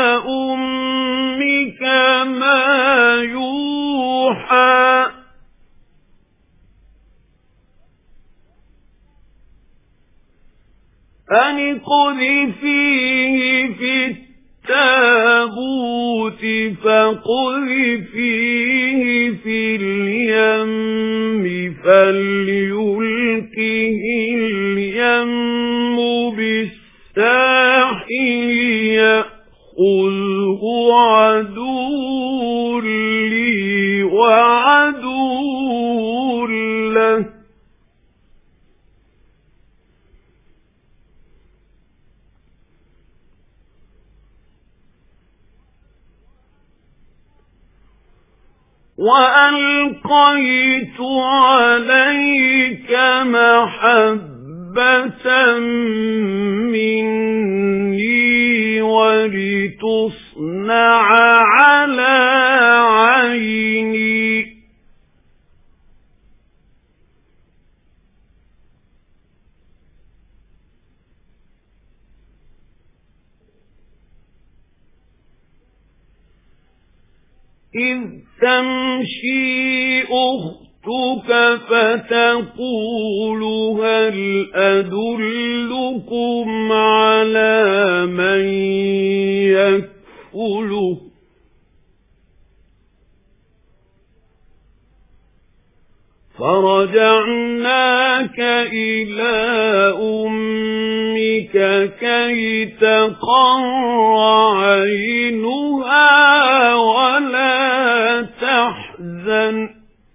أمك ما يوحى أن اقذفيه في التابوت فاقذفيه في اليم فليلقه اليم بالساحل يأخذه عدو لي وعدو له وألقيت عليك محبة مني ولتصنع على عيني إذ تمشي أختك فتقول هل أدلكم على من يكفله فرجعناك إلى أمك كي تقر عينها ولا تحزن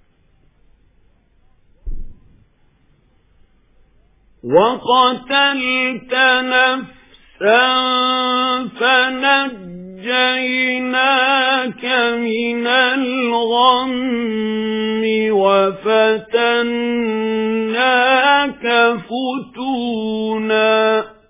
وقتلت نفسا فنجيناك من الغم وفتناك فتونا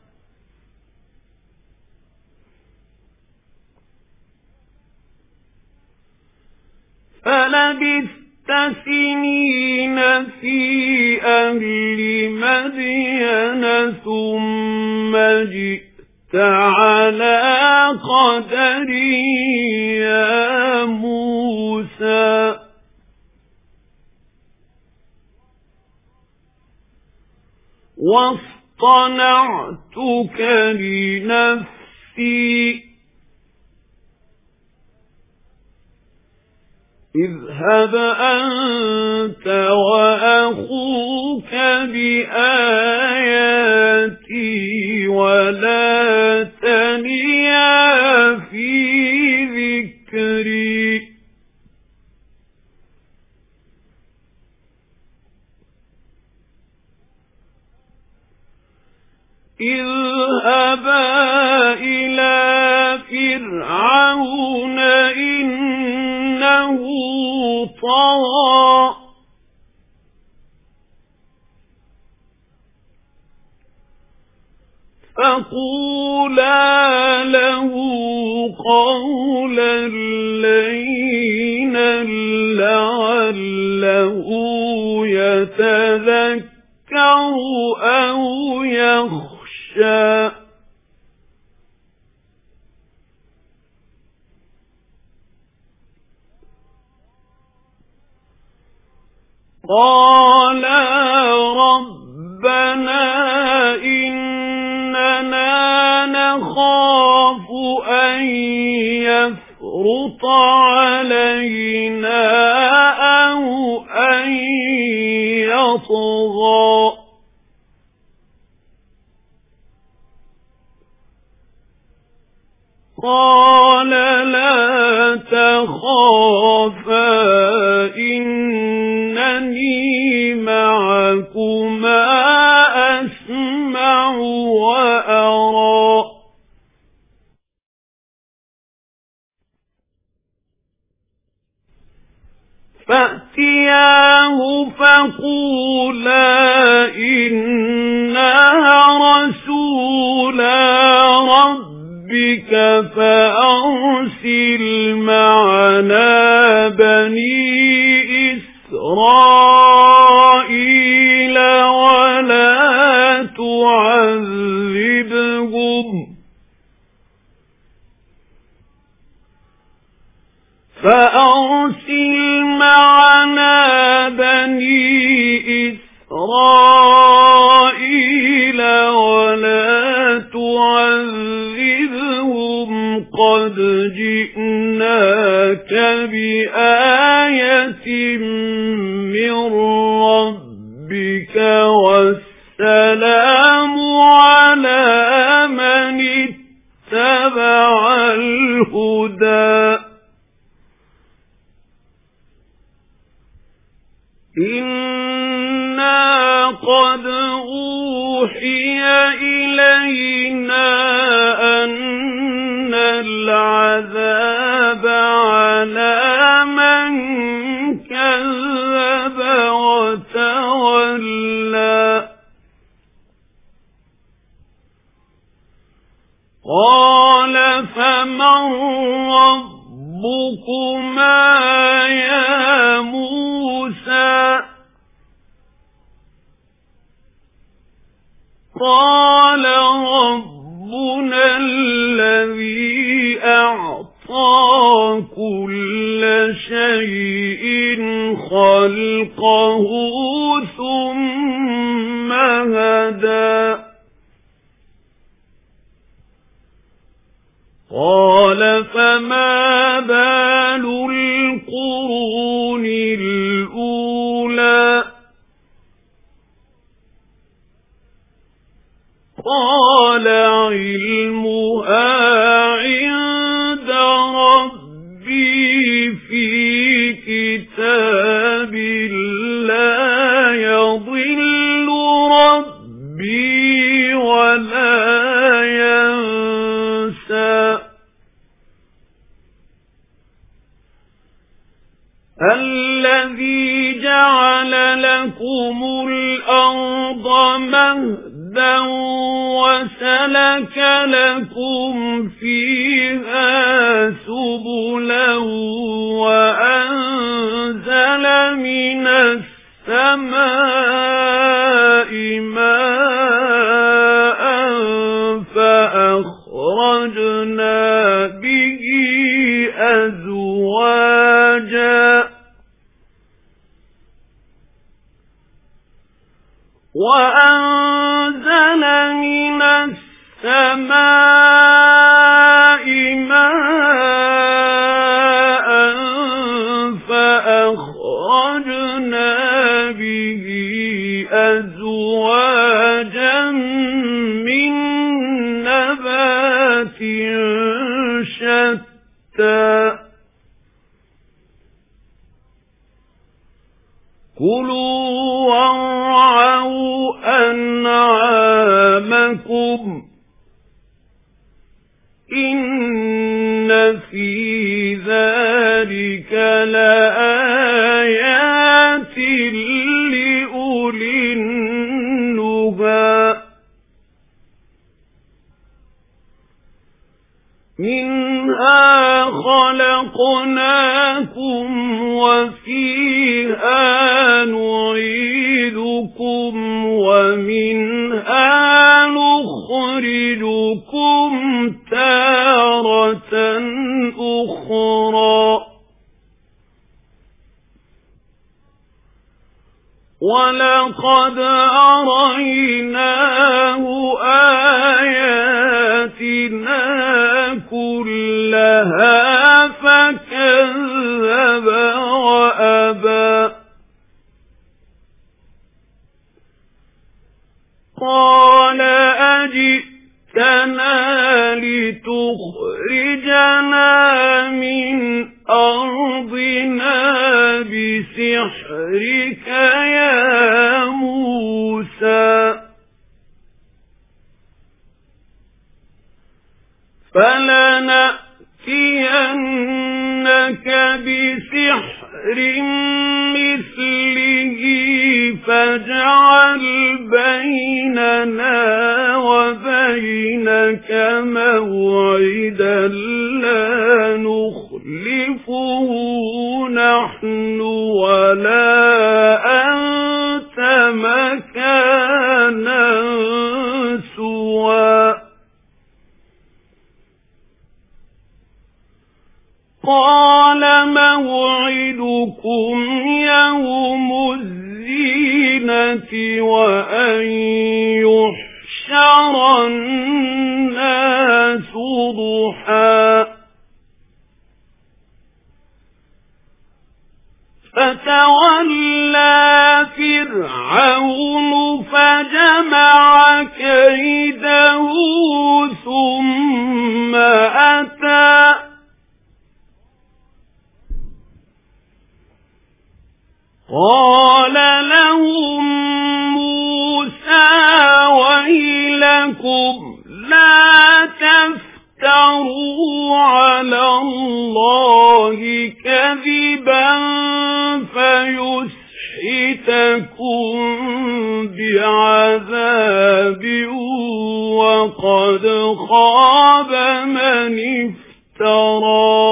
فلبثت سنين في أهل مدين ثم جئت على قدري يا موسى واصطنعتك لنفسي اذهب أنت وأخوك بآياتي ولا تنيا في ذكري اذهبا إلى فرعون إنه طغى فقولا له قولا لينا لعله يتذكر أو يخشى قالا ربنا إننا نخاف نَخَافُ أَن يَفْرُطَ عَلَيْنَا أَوْ أَن يَطْغَىٰ قَالَ لَا تَخَافَا إِنَّنِي مَعَكُمَا أَسْمَعُ وَأَرَىٰ فَأْتِيَاهُ فَقُولَا إِنَّا رَسُولَا رَبِّكَ فَأَرْسِلْ مَعَنَا بَنِي إِسْرَائِيلَ وَلَا تُعَذِّبْهُمْ فَأَرْسِلْ مَعَنَا بَنِي إِسْرَائِيلَ وَلَا تُعَذِّبْهُمْ قَدْ جِئْنَاكَ بِآيَةٍ مِّن رَّبِّكَ وَالسَّلَامُ عَلَىٰ مَنِ اتَّبَعَ الْهُدَىٰ إِنَّا قَدْ أُوحِيَ إِلَيْنَا أَنَّ الْعَذَابَ عَلَىٰ مَن كَذَّبَ وَتَوَلَّىٰ قَالَ فَمَن رَّبُّكُمَا يَا مُوسَىٰ قَالَ رَبُّنَا الَّذِي أَعْطَىٰ كُلَّ شَيْءٍ خَلْقَهُ ثُمَّ هَدَىٰ قَالَ فَمَا بَالُ الْقُرُونِ الْأُولَىٰ قَالَ عِلْمُهَا عِندَ رَبِّي فِي كِتَابٍ لَّا يَضِلُّ رَبِّي وَلَا يَنسَى الَّذِي جَعَلَ لَكُمُ الْأَرْضَ مَهْدًا وَسَلَكَ لَكُمْ فِيهَا سُبُلًا وَأَنزَلَ مِنَ السَّمَاءِ مَاءً فَأَخْرَجْنَا بِهِ أَزْوَاجًا وَأَنزَلَ مِنَ السَّمَاءِ مَاءً فَأَخْرَجْنَا بِهِ أَزْوَاجًا مِّن نَّبَاتٍ شَتَّىٰ كُلُوا وَارْعَوْا أَنْعَامَكُمْ إِنَّ فِي ذَلِكَ لَآيَاتٍ لِّأُولِي النُّهَىٰ مِنْهَا خَلَقْنَاكُمْ وَفِيهَا نُعِيدُكُمْ وَمِنْهَا نُخْرِجُكُمْ تَارَةً أُخْرَىٰ وَلَقَدْ أَرَيْنَاهُ آيَاتِنَا كُلَّهَا فَكَذَّبَ وَأَبَى قَالَ أَجِئْتَنَا لِتُخْرِجَنَا مِنْ أَرْضِنَا بِسِحْرِكَ يَا مُوسَى فَلَنَأْتِيَنَّكَ بِسِحْرٍ مِثْلِهِ فَاجْعَلْ بَيْنَنَا وَبَيْنَكَ مَوْعِدًا لَا نُخْلِفُهُ نَحْنُ وَلَا أَنْتَ مَكَانًا سُوًى قَالَ مَوْعِدُكُمْ يَوْمُ الزِّينَةِ وَأَنْ يُحْشَرَ النَّاسُ ضُحًى فَتَوَلَّى فِرْعَوْنُ فَجَمَعَ كَيْدَهُ ثُمَّ أَتَى قَالَ لَهُم مُوسَى وَيْلَكُمْ لَا تَفْتَرُوا عَلَى اللَّهِ كَذِبًا فَيُسْحِتَكُم بِعَذَابٍ وَقَدْ خَابَ مَنِ افْتَرَى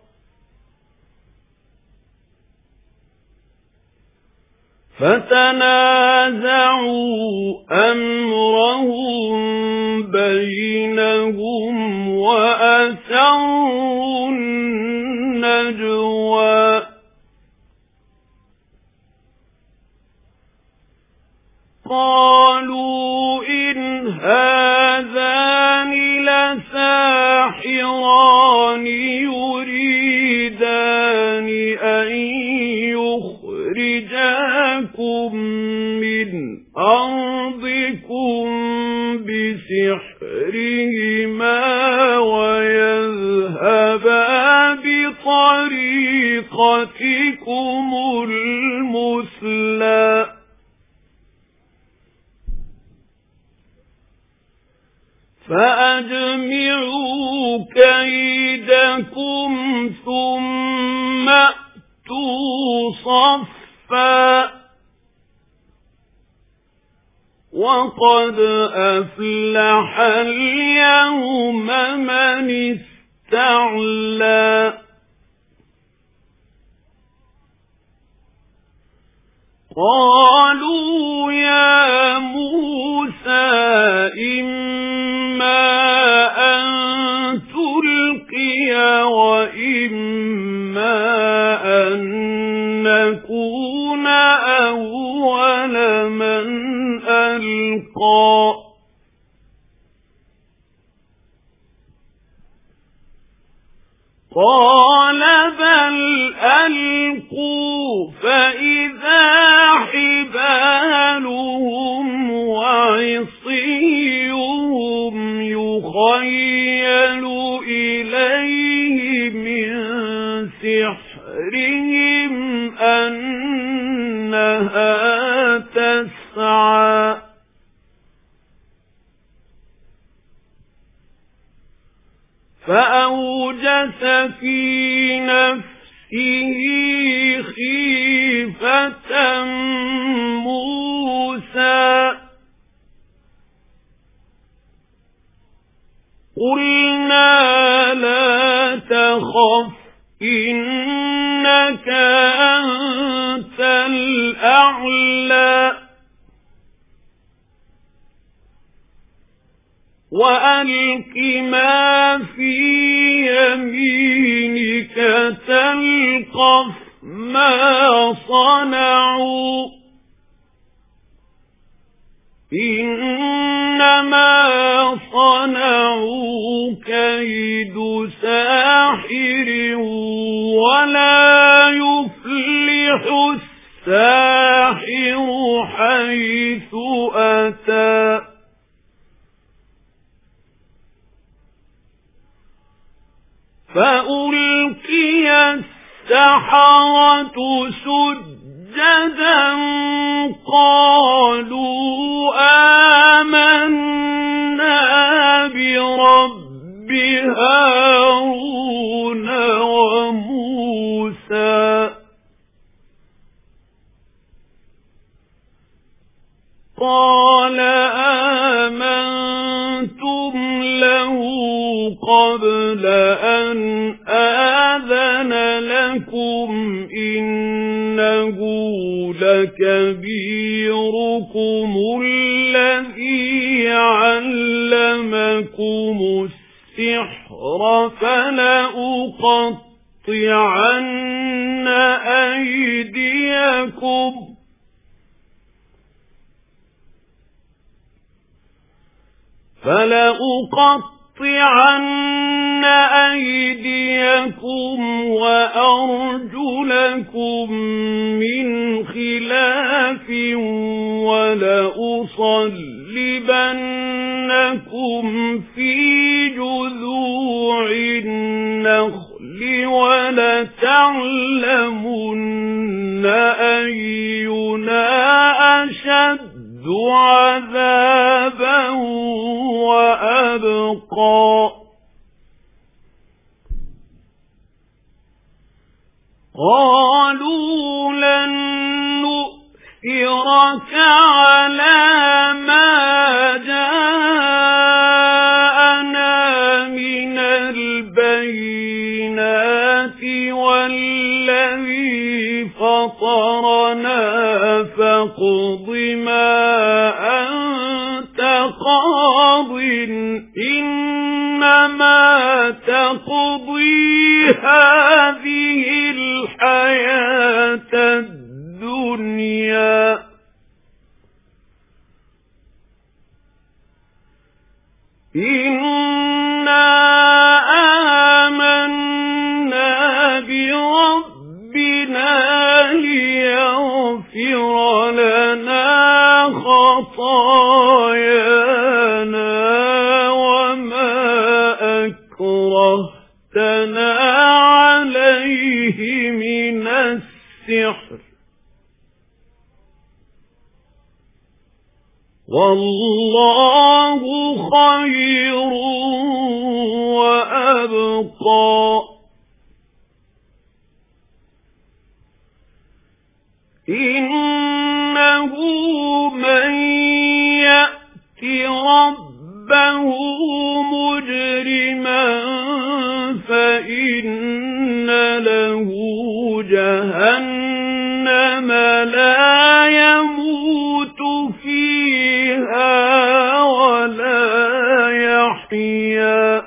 فَتَنَازَعُوا أَمْرَهُم بَيْنَهُمْ وَأَسَرُّوا النَّجْوَى قَالُوا إِنْ هَذَانِ لَسَاحِرَانِ يُرِيدَانِ أَنْ يُخْرِجَاكُمْ مِنْ أَرْضِكُمْ بِسِحْرِهِمَا وَيَذْهَبَا بِطَرِيقَتِكُمُ الْمُثْلَى فَأَجْمِعُوا كَيْدَكُمْ ثُمَّ أْتُوا صَفًّا وَقَدْ أَفْلَحَ الْيَوْمَ مَنِ اسْتَعْلَى قَالُوا يَا مُوسَى إِمَّا أَن تُلْقِيَ وَإِمَّا أَن نَّكُونَ أَوَّلَ مَنْ أَلْقَى قَالَ بَلْ أَلْقُوا فَإِذَا حِبَالُهُمْ وَعِصِيُّهُمْ يُخَيَّلُ إِلَيْهِ مِنْ سِحْرِهِمْ أَنَّهَا تَسْعَى فَأَوْجَسَ فِي نَفْسِهِ خِيفَةً مُوسَى قُلْنَا لَا تَخَفْ إِنَّكَ أَنْتَ الْأَعْلَى وَأَلْقِ مَا فِي يَمِينِكَ تَلْقَفْ مَا صَنَعُوا إنما صنعوا كيد ساحر ولا يفلح الساحر حيث أتى فألقي السحرة سجدا قالوا آمنا برب هارون وموسى قال آمنتم له قبل أن آذن لكم إنه لكبيركم الذي علمكم السحر فلأقطعن أيديكم فلأقطعن أيديكم وأرجلكم من خلاف ولأصلبنكم في جذوع النخل ولتعلمن أينا أشد عذابا وأبقى قالوا لن نؤثرك على ما جاءنا من البينات والذي فطرنا فاقض ما أنت قاض إنما تقضي هذه الحياة الدنيا إنا آمنا بربنا ليغفر لنا خطايانا وما أكرهتنا عليه من السحر والله خير وأبقى إنه من يأت ربه مجرما فإن له جهنم لا يموت فيها ولا يحيا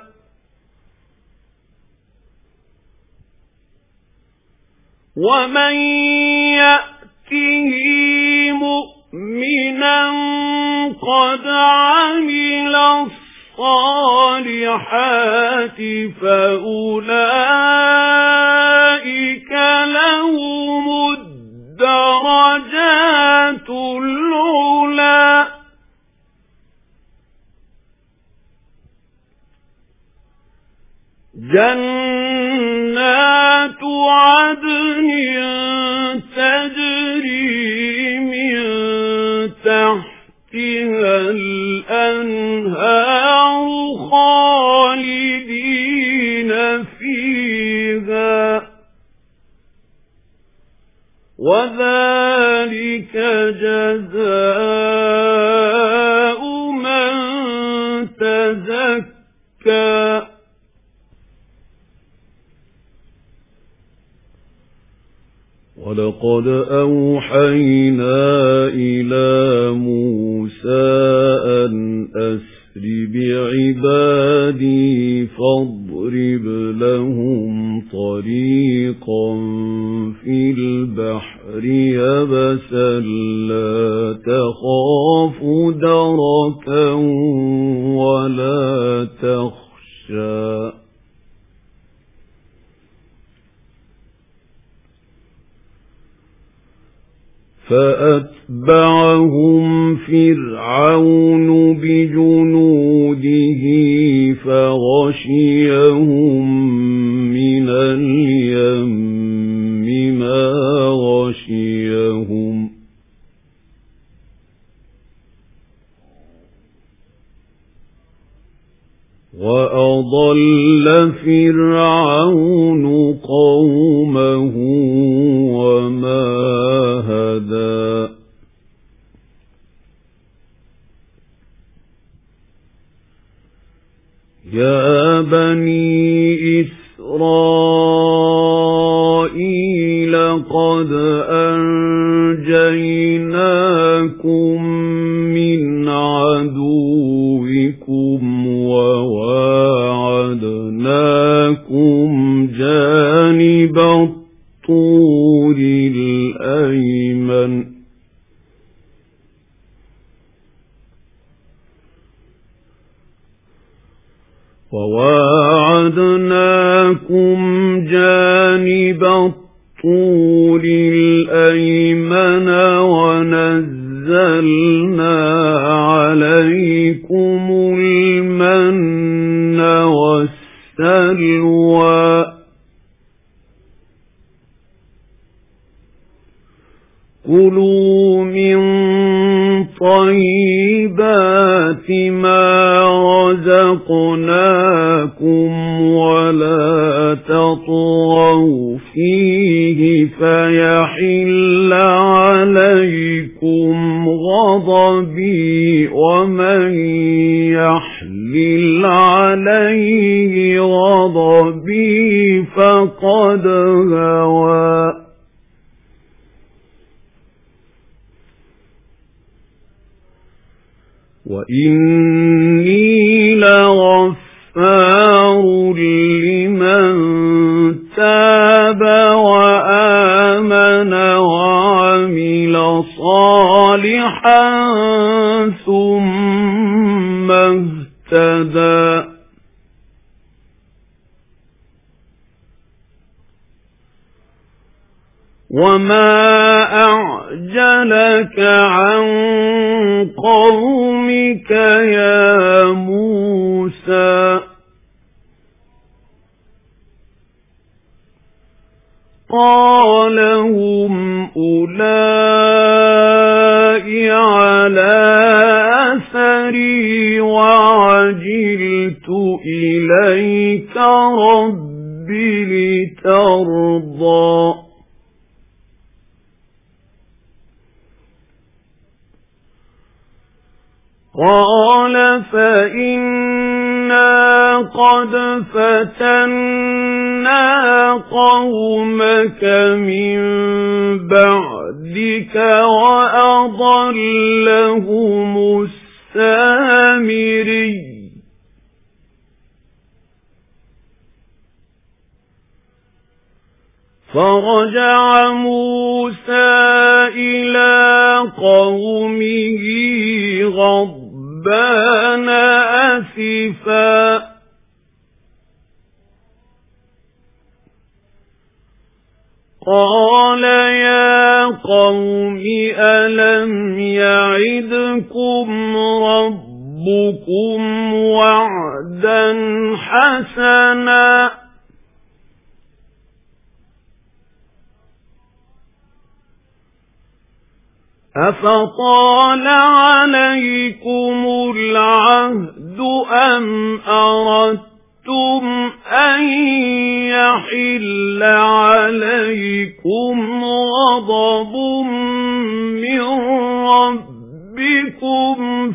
ومن يأته مؤمنا قد عمل الصالحات فأولئك لهم الدرجات العلى جنات عدن تجري من تحتها الأنهار خالدين فيها وذلك جزاء من تزكى ولقد أوحينا إلى موسى أن أسر بعبادي فاضرب لهم طريقا في البحر يبسا لا تخاف دركا فتبعهم فرعون بجنوده فغشيهم من اليم ما غشيهم وأضل فرعون قومه وما هدى يا بني إسرائيل قد أنجيناكم من عدوكم وواعدناكم جانب الطور الأيمن وواعدناكم جانب الطور الأيمن ونزلنا عليكم المن والسلوى كلوا من طيبات ما رزقناكم ولا تطغوا فيه فيحل عليكم غضبي ومن يحلل عليه غضبي فقد هوى وإني لغفار لمن تاب وآمن وعمل صالحا ثم اهتدى وما أعجلك عن قومك يا موسى قال هم أولئك على أثري وعجلت إليك رب لترضى قال فإنا قد فتنا قومك من بعدك وأضلهم السامري فرجع موسى إلى قومه غضبان أسفا قال يا قوم ألم يعدكم ربكم وعدا حسنا أفطال عليكم العهد أم أردتم أن يحل عليكم غضب من ربكم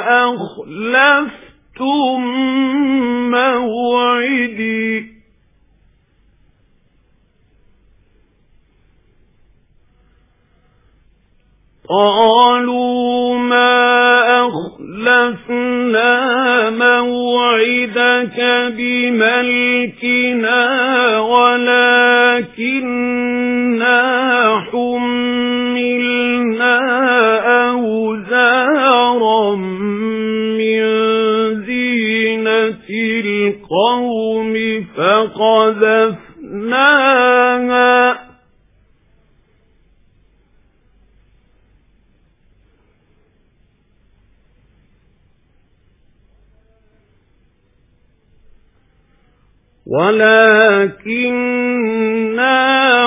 فأخلفتم موعدي قالوا ما أخلفنا موعدك بملكنا ولكننا حملنا أوزارا من زينة القوم فقذفناها ولكننا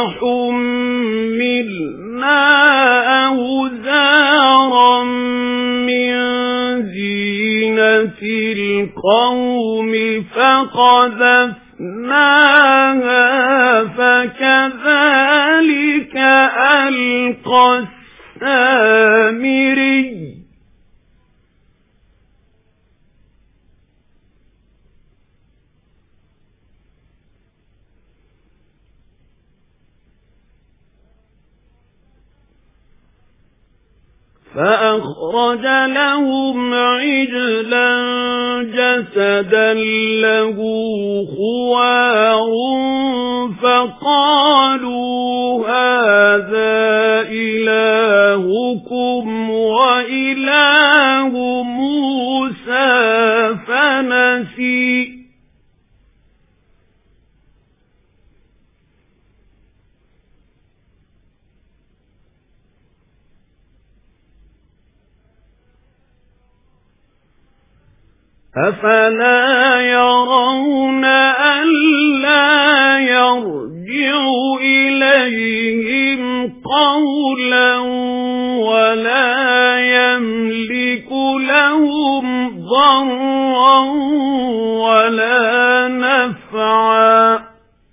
حملنا أوزارا من زينة القوم فقذفناها فكذلك ألقى السامري. فأخرج لهم عجلا جسدا له خوار فقالوا هذا إلهكم وإله موسى فنسي. أفلا يرون ألا يرجع إليهم قولا ولا يملك لهم ضرا ولا نفعا.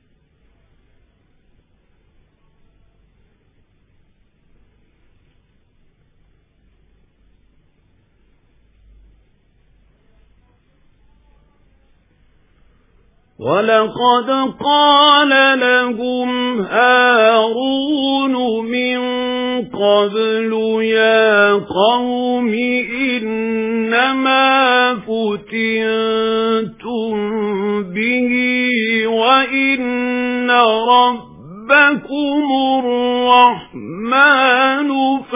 ولقد قال لهم هارون من قبل يا قوم إنما فتنتم به وإن ربكم الرحمن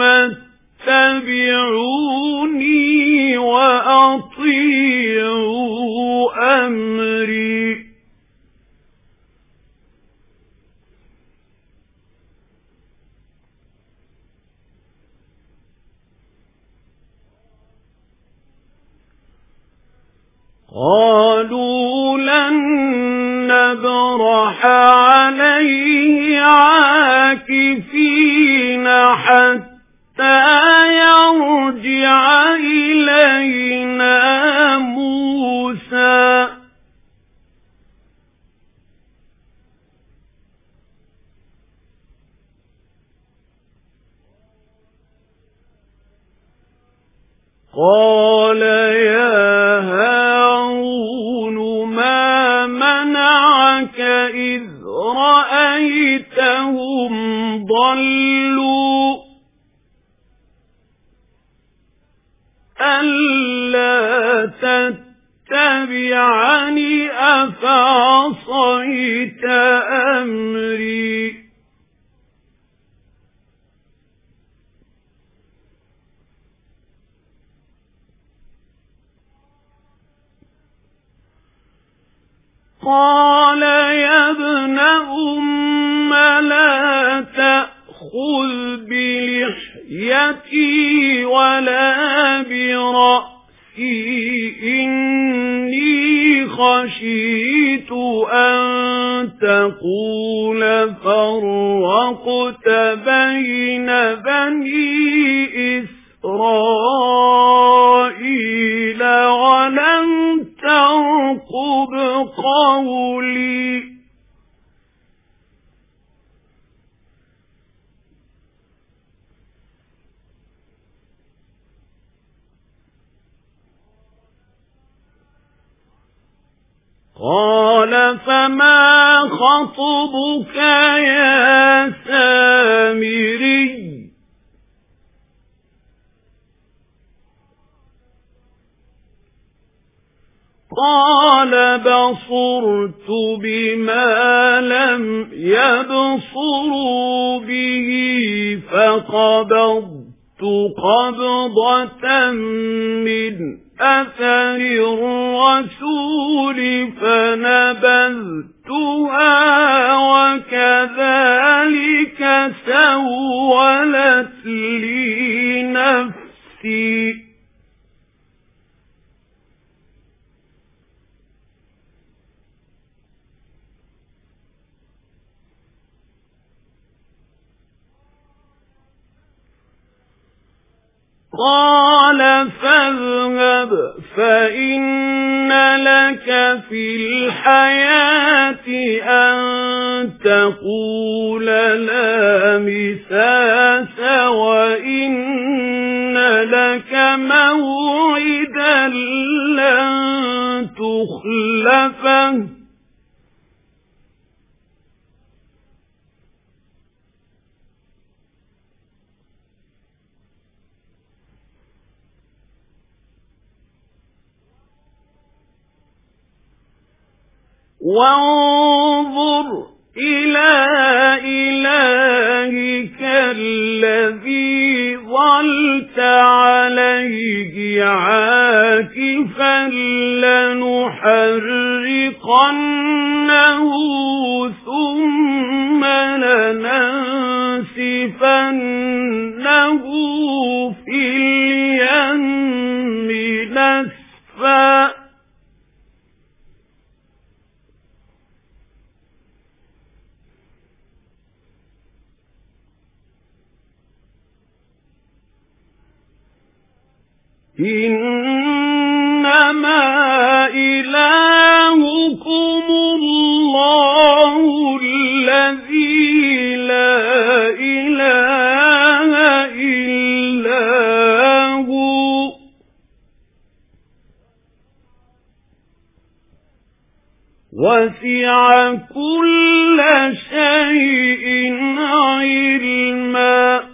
فاتبعوني وأطيعوا أمري. قالوا لن نبرح عليه عاكفين حتى يرجع إلينا موسى. قال يا هارون ما منعك إذ رأيتهم ضلوا ألا تتبعني أفعصيت أمري. قال يا ابن أم لا تأخذ بلحيتي ولا برأسي إني خشيت أن تقول فرقت بين بني إسرائيل ولم ترقب قولي. قال فما خطبك يا سامري؟ قال بصرت بما لم يبصروا به فقبضت قبضة من أثر الرسول فنبذتها وكذلك سولت لي نفسي. قال فاذهب فإن لك في الحياة أن تقول لا مساس وإن لك موعدا لن تخلفه وانظر إلى إلهك الذي ظلت عليه عاكفا لنحرقنه ثم لننسفنه في اليم نسفا إنما إلهكم الله الذي لا إله إلا هو وسع كل شيء علما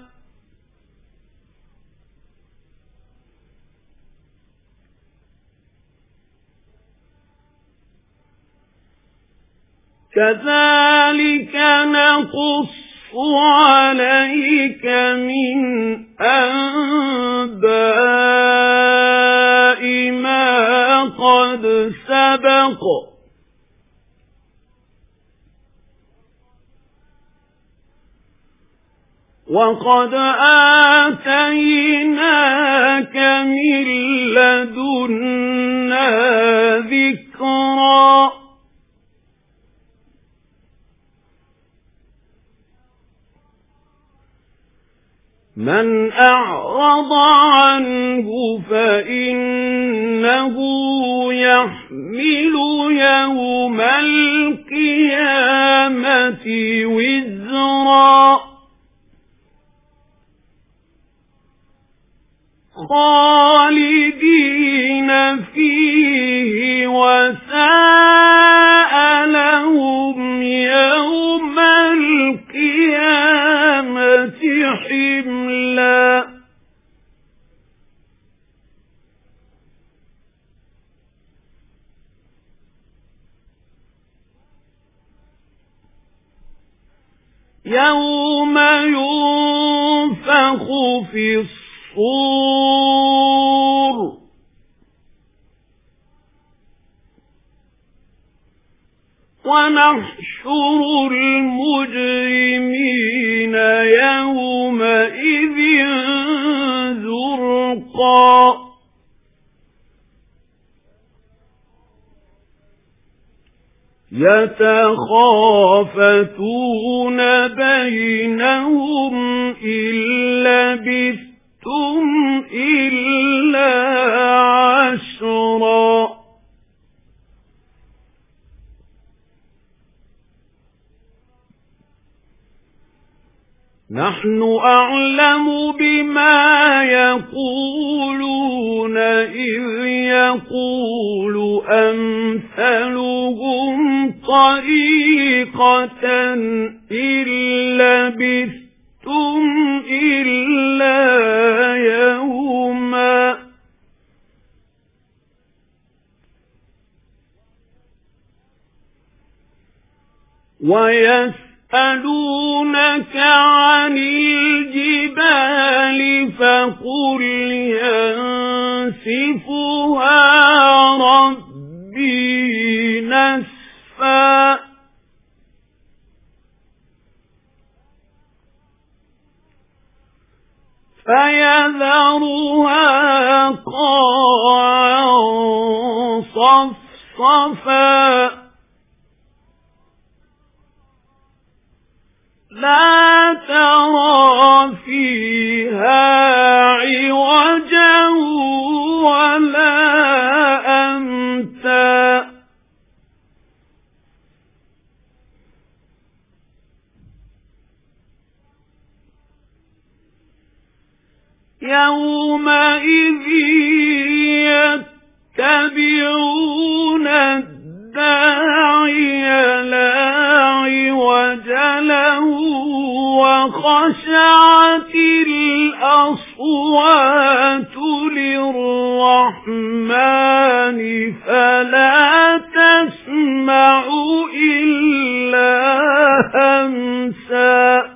كذلك نقص عليك من أنباء ما قد سبق وقد آتيناك من لدنا ذكرا من أعرض عنه فإنه يحمل يوم القيامة وزرا خالدين فيه وساء لهم يوم القيامة حملا يوم ينفخ في الصور ونحشر المجرمين يومئذ زرقا يتخافتون بينهم إن لبثتم إلا عشرا نحن أعلم بما يقولون إذ يقول أمثلهم طريقة إن لبثتم إلا يوما ويسألونك عن الجبال فقل ينسفها ربي نسفا فيذرها قاعا صفصفا لا ترى فيها عوجا ولا أمتا يومئذ يتبعون الداعي لا عوج له وخشعت الأصوات للرحمن فلا تسمع إلا همسا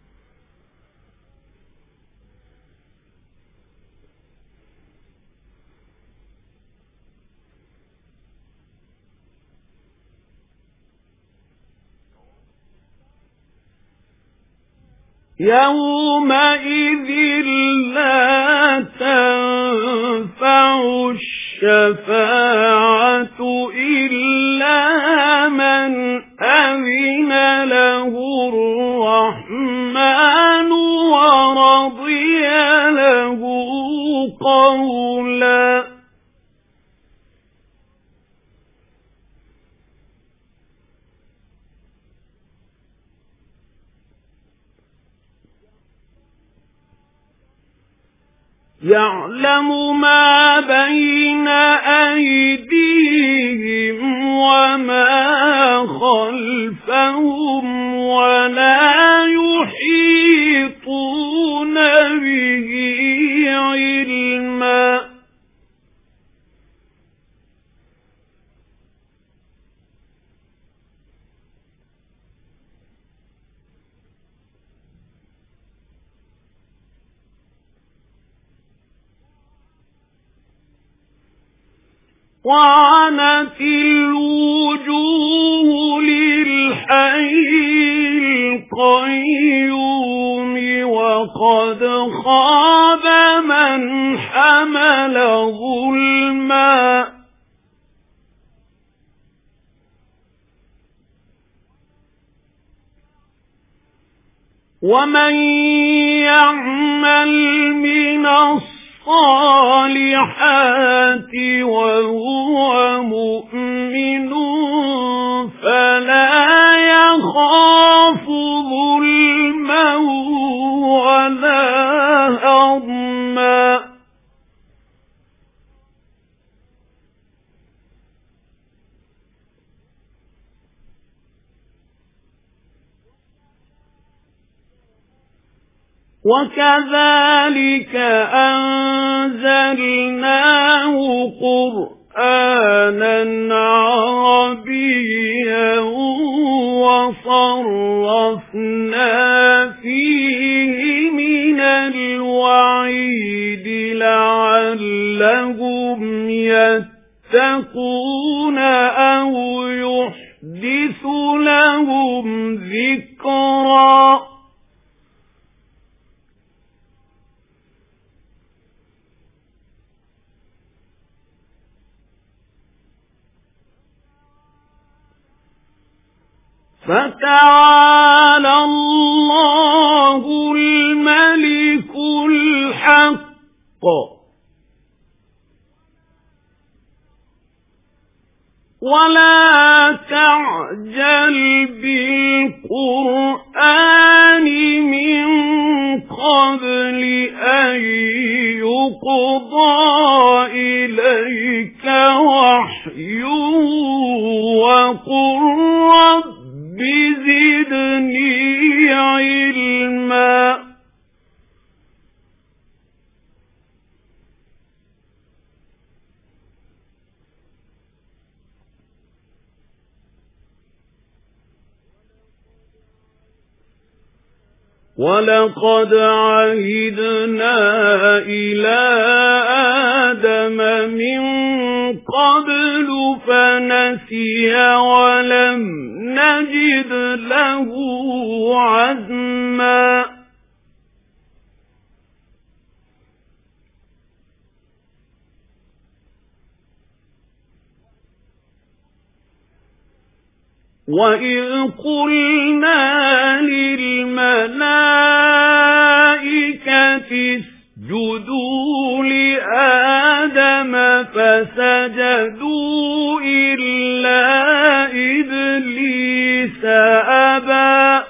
يومئذ لا تنفع الشفاعة إلا من أذن له الرحمن ورضي له قولا يعلم ما بين أيديهم وما خلفهم ولا يحيطون به علما وعنت الوجوه للحي القيوم وقد خاب من حمل ظلما ومن يعمل من الصالحات وهو مؤمن فلا يخاف ظلما ولا هضما وكذلك أنزلناه قرآنا عربيا وصرفنا فيه من الوعيد لعلهم يتقون أو يحدث لهم ذكرا فتعالى الله الملك الحق ولا تعجل بالقرآن من قبل أن يقضى إليك وحيه وقل رب زدني علما ولقد عهدنا إلى آدم من قبل فنسي ولم نجد له عزما وَإِذْ قُلْنَا لِلْمَلَائِكَةِ اسْجُدُوا لِآدَمَ فَسَجَدُوا إِلَّا إِبْلِيسَ أَبَى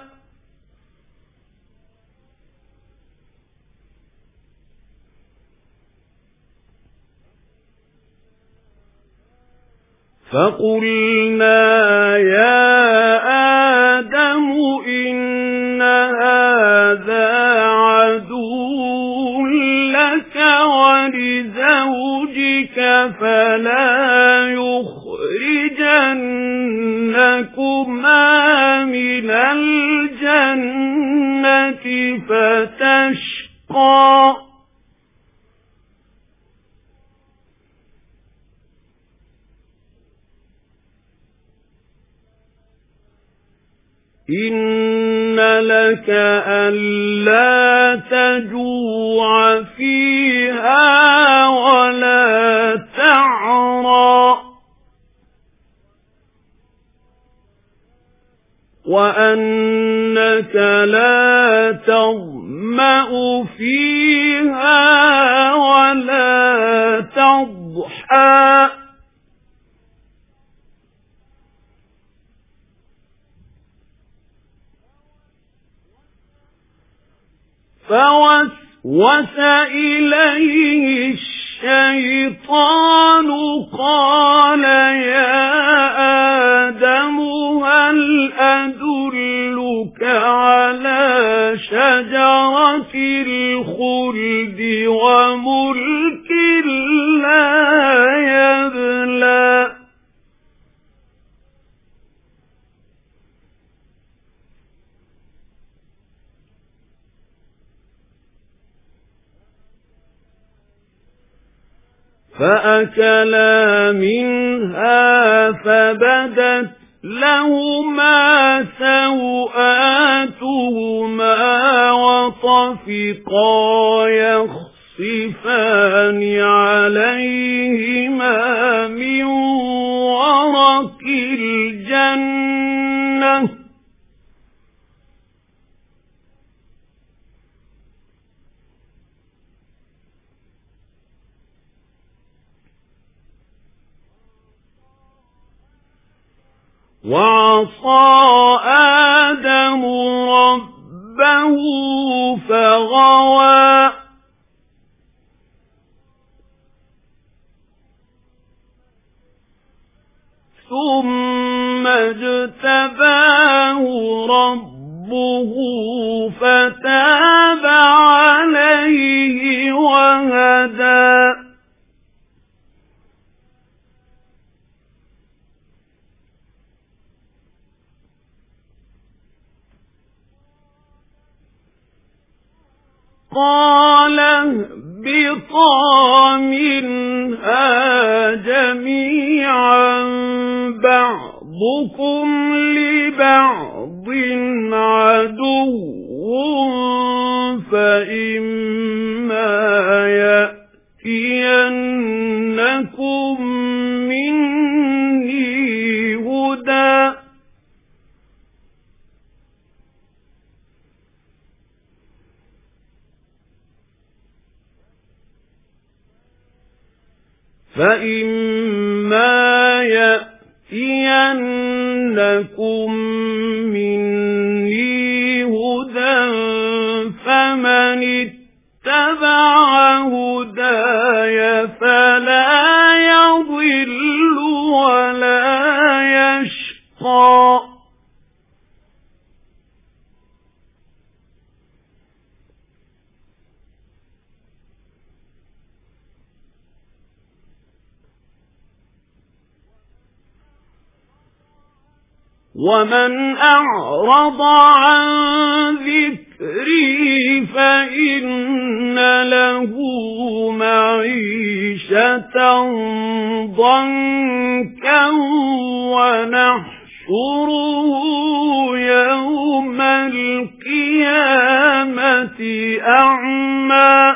فَقُلْنَا يَا آدَمُ إِنَّ هَذَا عَدُوٌّ لَكَ وَلِزَوْجِكَ فَلَا يُخْرِجَنَّكُمَا مِنَ الْجَنَّةِ فَتَشْقَى إِنَّ لَكَ أَلَّا تَجُوعَ فِيهَا وَلَا تَعْرَى وَأَنَّكَ لَا تَظْمَأُ فِيهَا وَلَا تَضْحَى فَوَسْوَسَ إِلَيْهِ الشَّيْطَانُ قَالَ يَا آدَمُ هَلْ أَدُلُّكَ عَلَى شَجَرَةِ الْخُلْدِ وَمُلْكٍ لَّا يَبْلَى فَأَكَلَا مِنْهَا فَبَدَتْ لَهُمَا سَوْآتُهُمَا وَطَفِقَا يَخْصِفَانِ عَلَيْهِمَا مِنْ وَرَقِ الْجَنَّةِ وَعَصَى آدَمُ رَبَّهُ فَغَوَى ثُمَّ اجْتَبَاهُ رَبُّهُ فَتَابَ عَلَيْهِ وَهَدَى قَالَ اهْبِطَا مِنْهَا جَمِيعًا بَعْضُكُمْ لِبَعْضٍ عَدُوٌّ فَإِمَّا يَأْتِيَنَّكُم مِّنِّي هُدًى فَإِمَّا يَأْتِيَنَّكُم مِّنِّي هُدًى فَمَنِ اتَّبَعَ هُدَايَ فَلَا يَضِلُّ وَلَا يَشْقَى وَمَنْ أَعْرَضَ عَنْ ذِكْرِي فَإِنَّ لَهُ مَعِيشَةً ضَنكًا وَنَحْشُرُهُ يَوْمَ الْقِيَامَةِ أَعْمَى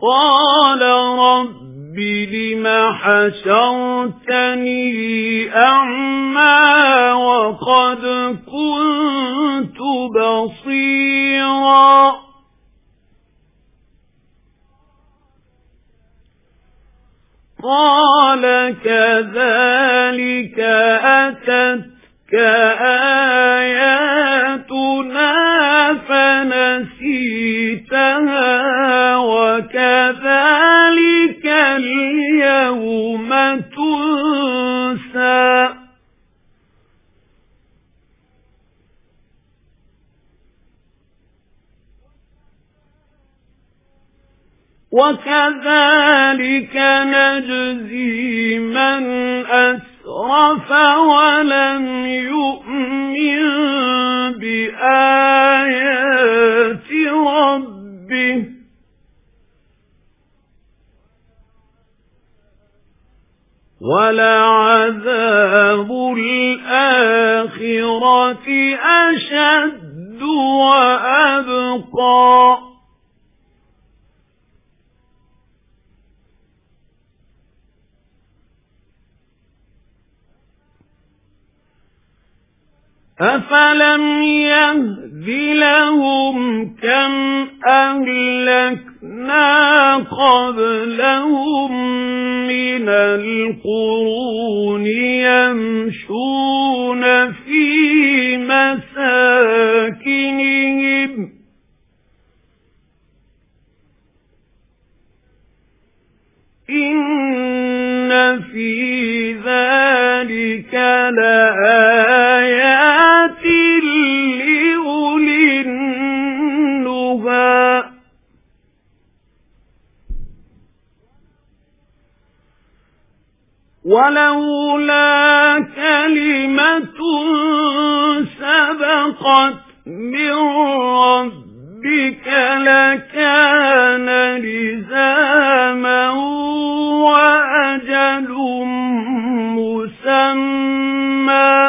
قال رب لم حشرتني أعمى وقد كنت بصيرا قال كذلك أتتك آياتنا فنسيتها وكذلك اليوم تنسى وكذلك نجزي من أسرف ولم يؤمن بآيات ربه ولعذاب الآخرة أشد وأبقى أفلم يهد لهم كم أهلكنا قبلهم من القرون يمشون في مساكنهم إن في ذلك لآيات لأولي النهى ولولا كلمة سبقت من ربك لكان لزاما وأجل مسمى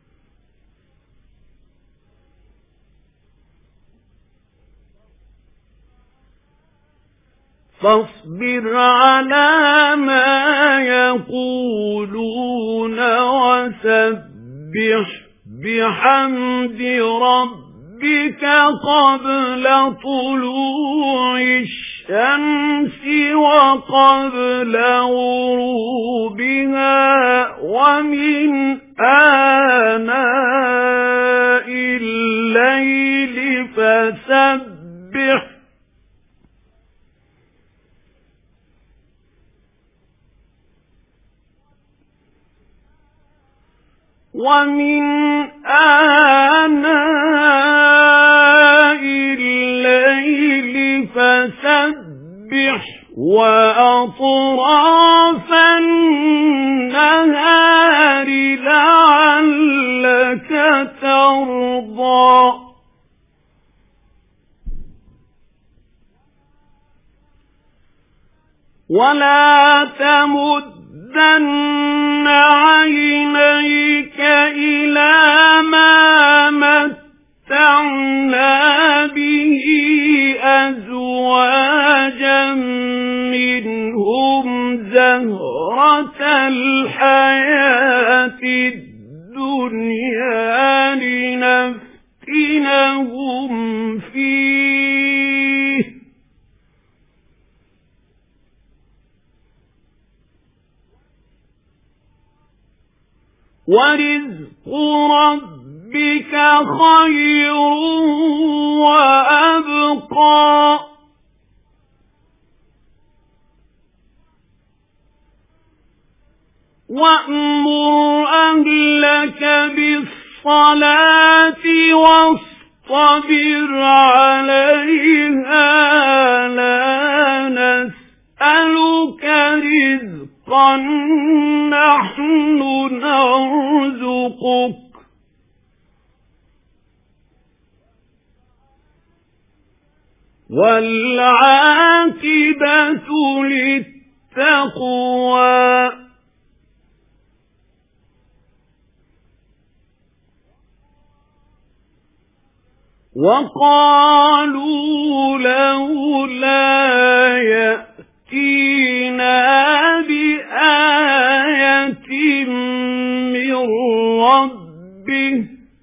فاصبر على ما يقولون وسبح بحمد ربك قبل طلوع الشمس وقبل غروبها ومن آناء الليل فسبح ومن آناء الليل فسبح وأطراف النهار لعلك ترضى ولا تمدن عينيك إلى ما متعنا به أزواجا منهم زهرة الحياة الدنيا لنفتنهم فيه ورزق ربك خير وأبقى وأمر أهلك بالصلاة واصطبر عليها لا نسألك رزقا نحن نرزقك والعاقبة للتقوى وقالوا لولا يأتينا بآية من ربه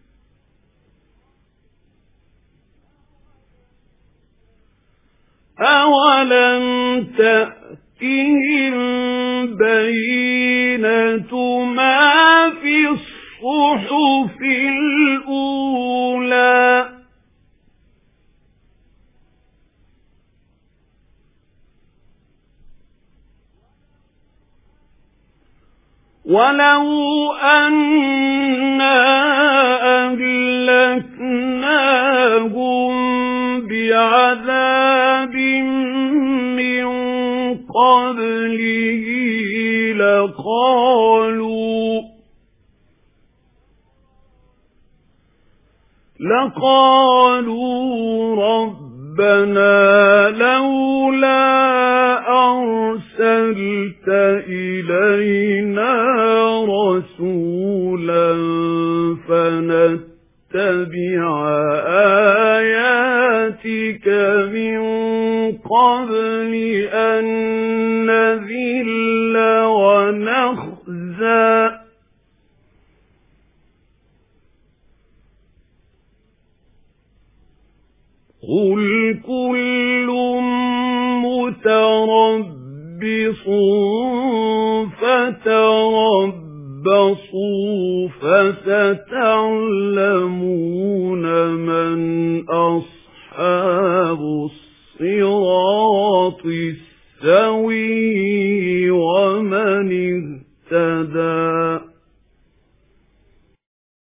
أولم تأتهم بينة ما في الصحف الأولى ولو أنا أهلكناهم بعذاب من قبله لقالوا لقالوا ربنا لولا أرسلت إلينا رسولا فنتبع آياتك من قبل أن نذل ونخزى قل كل متربص فتربصوا فستعلمون من أصحاب الصراط السوي ومن اهتدى.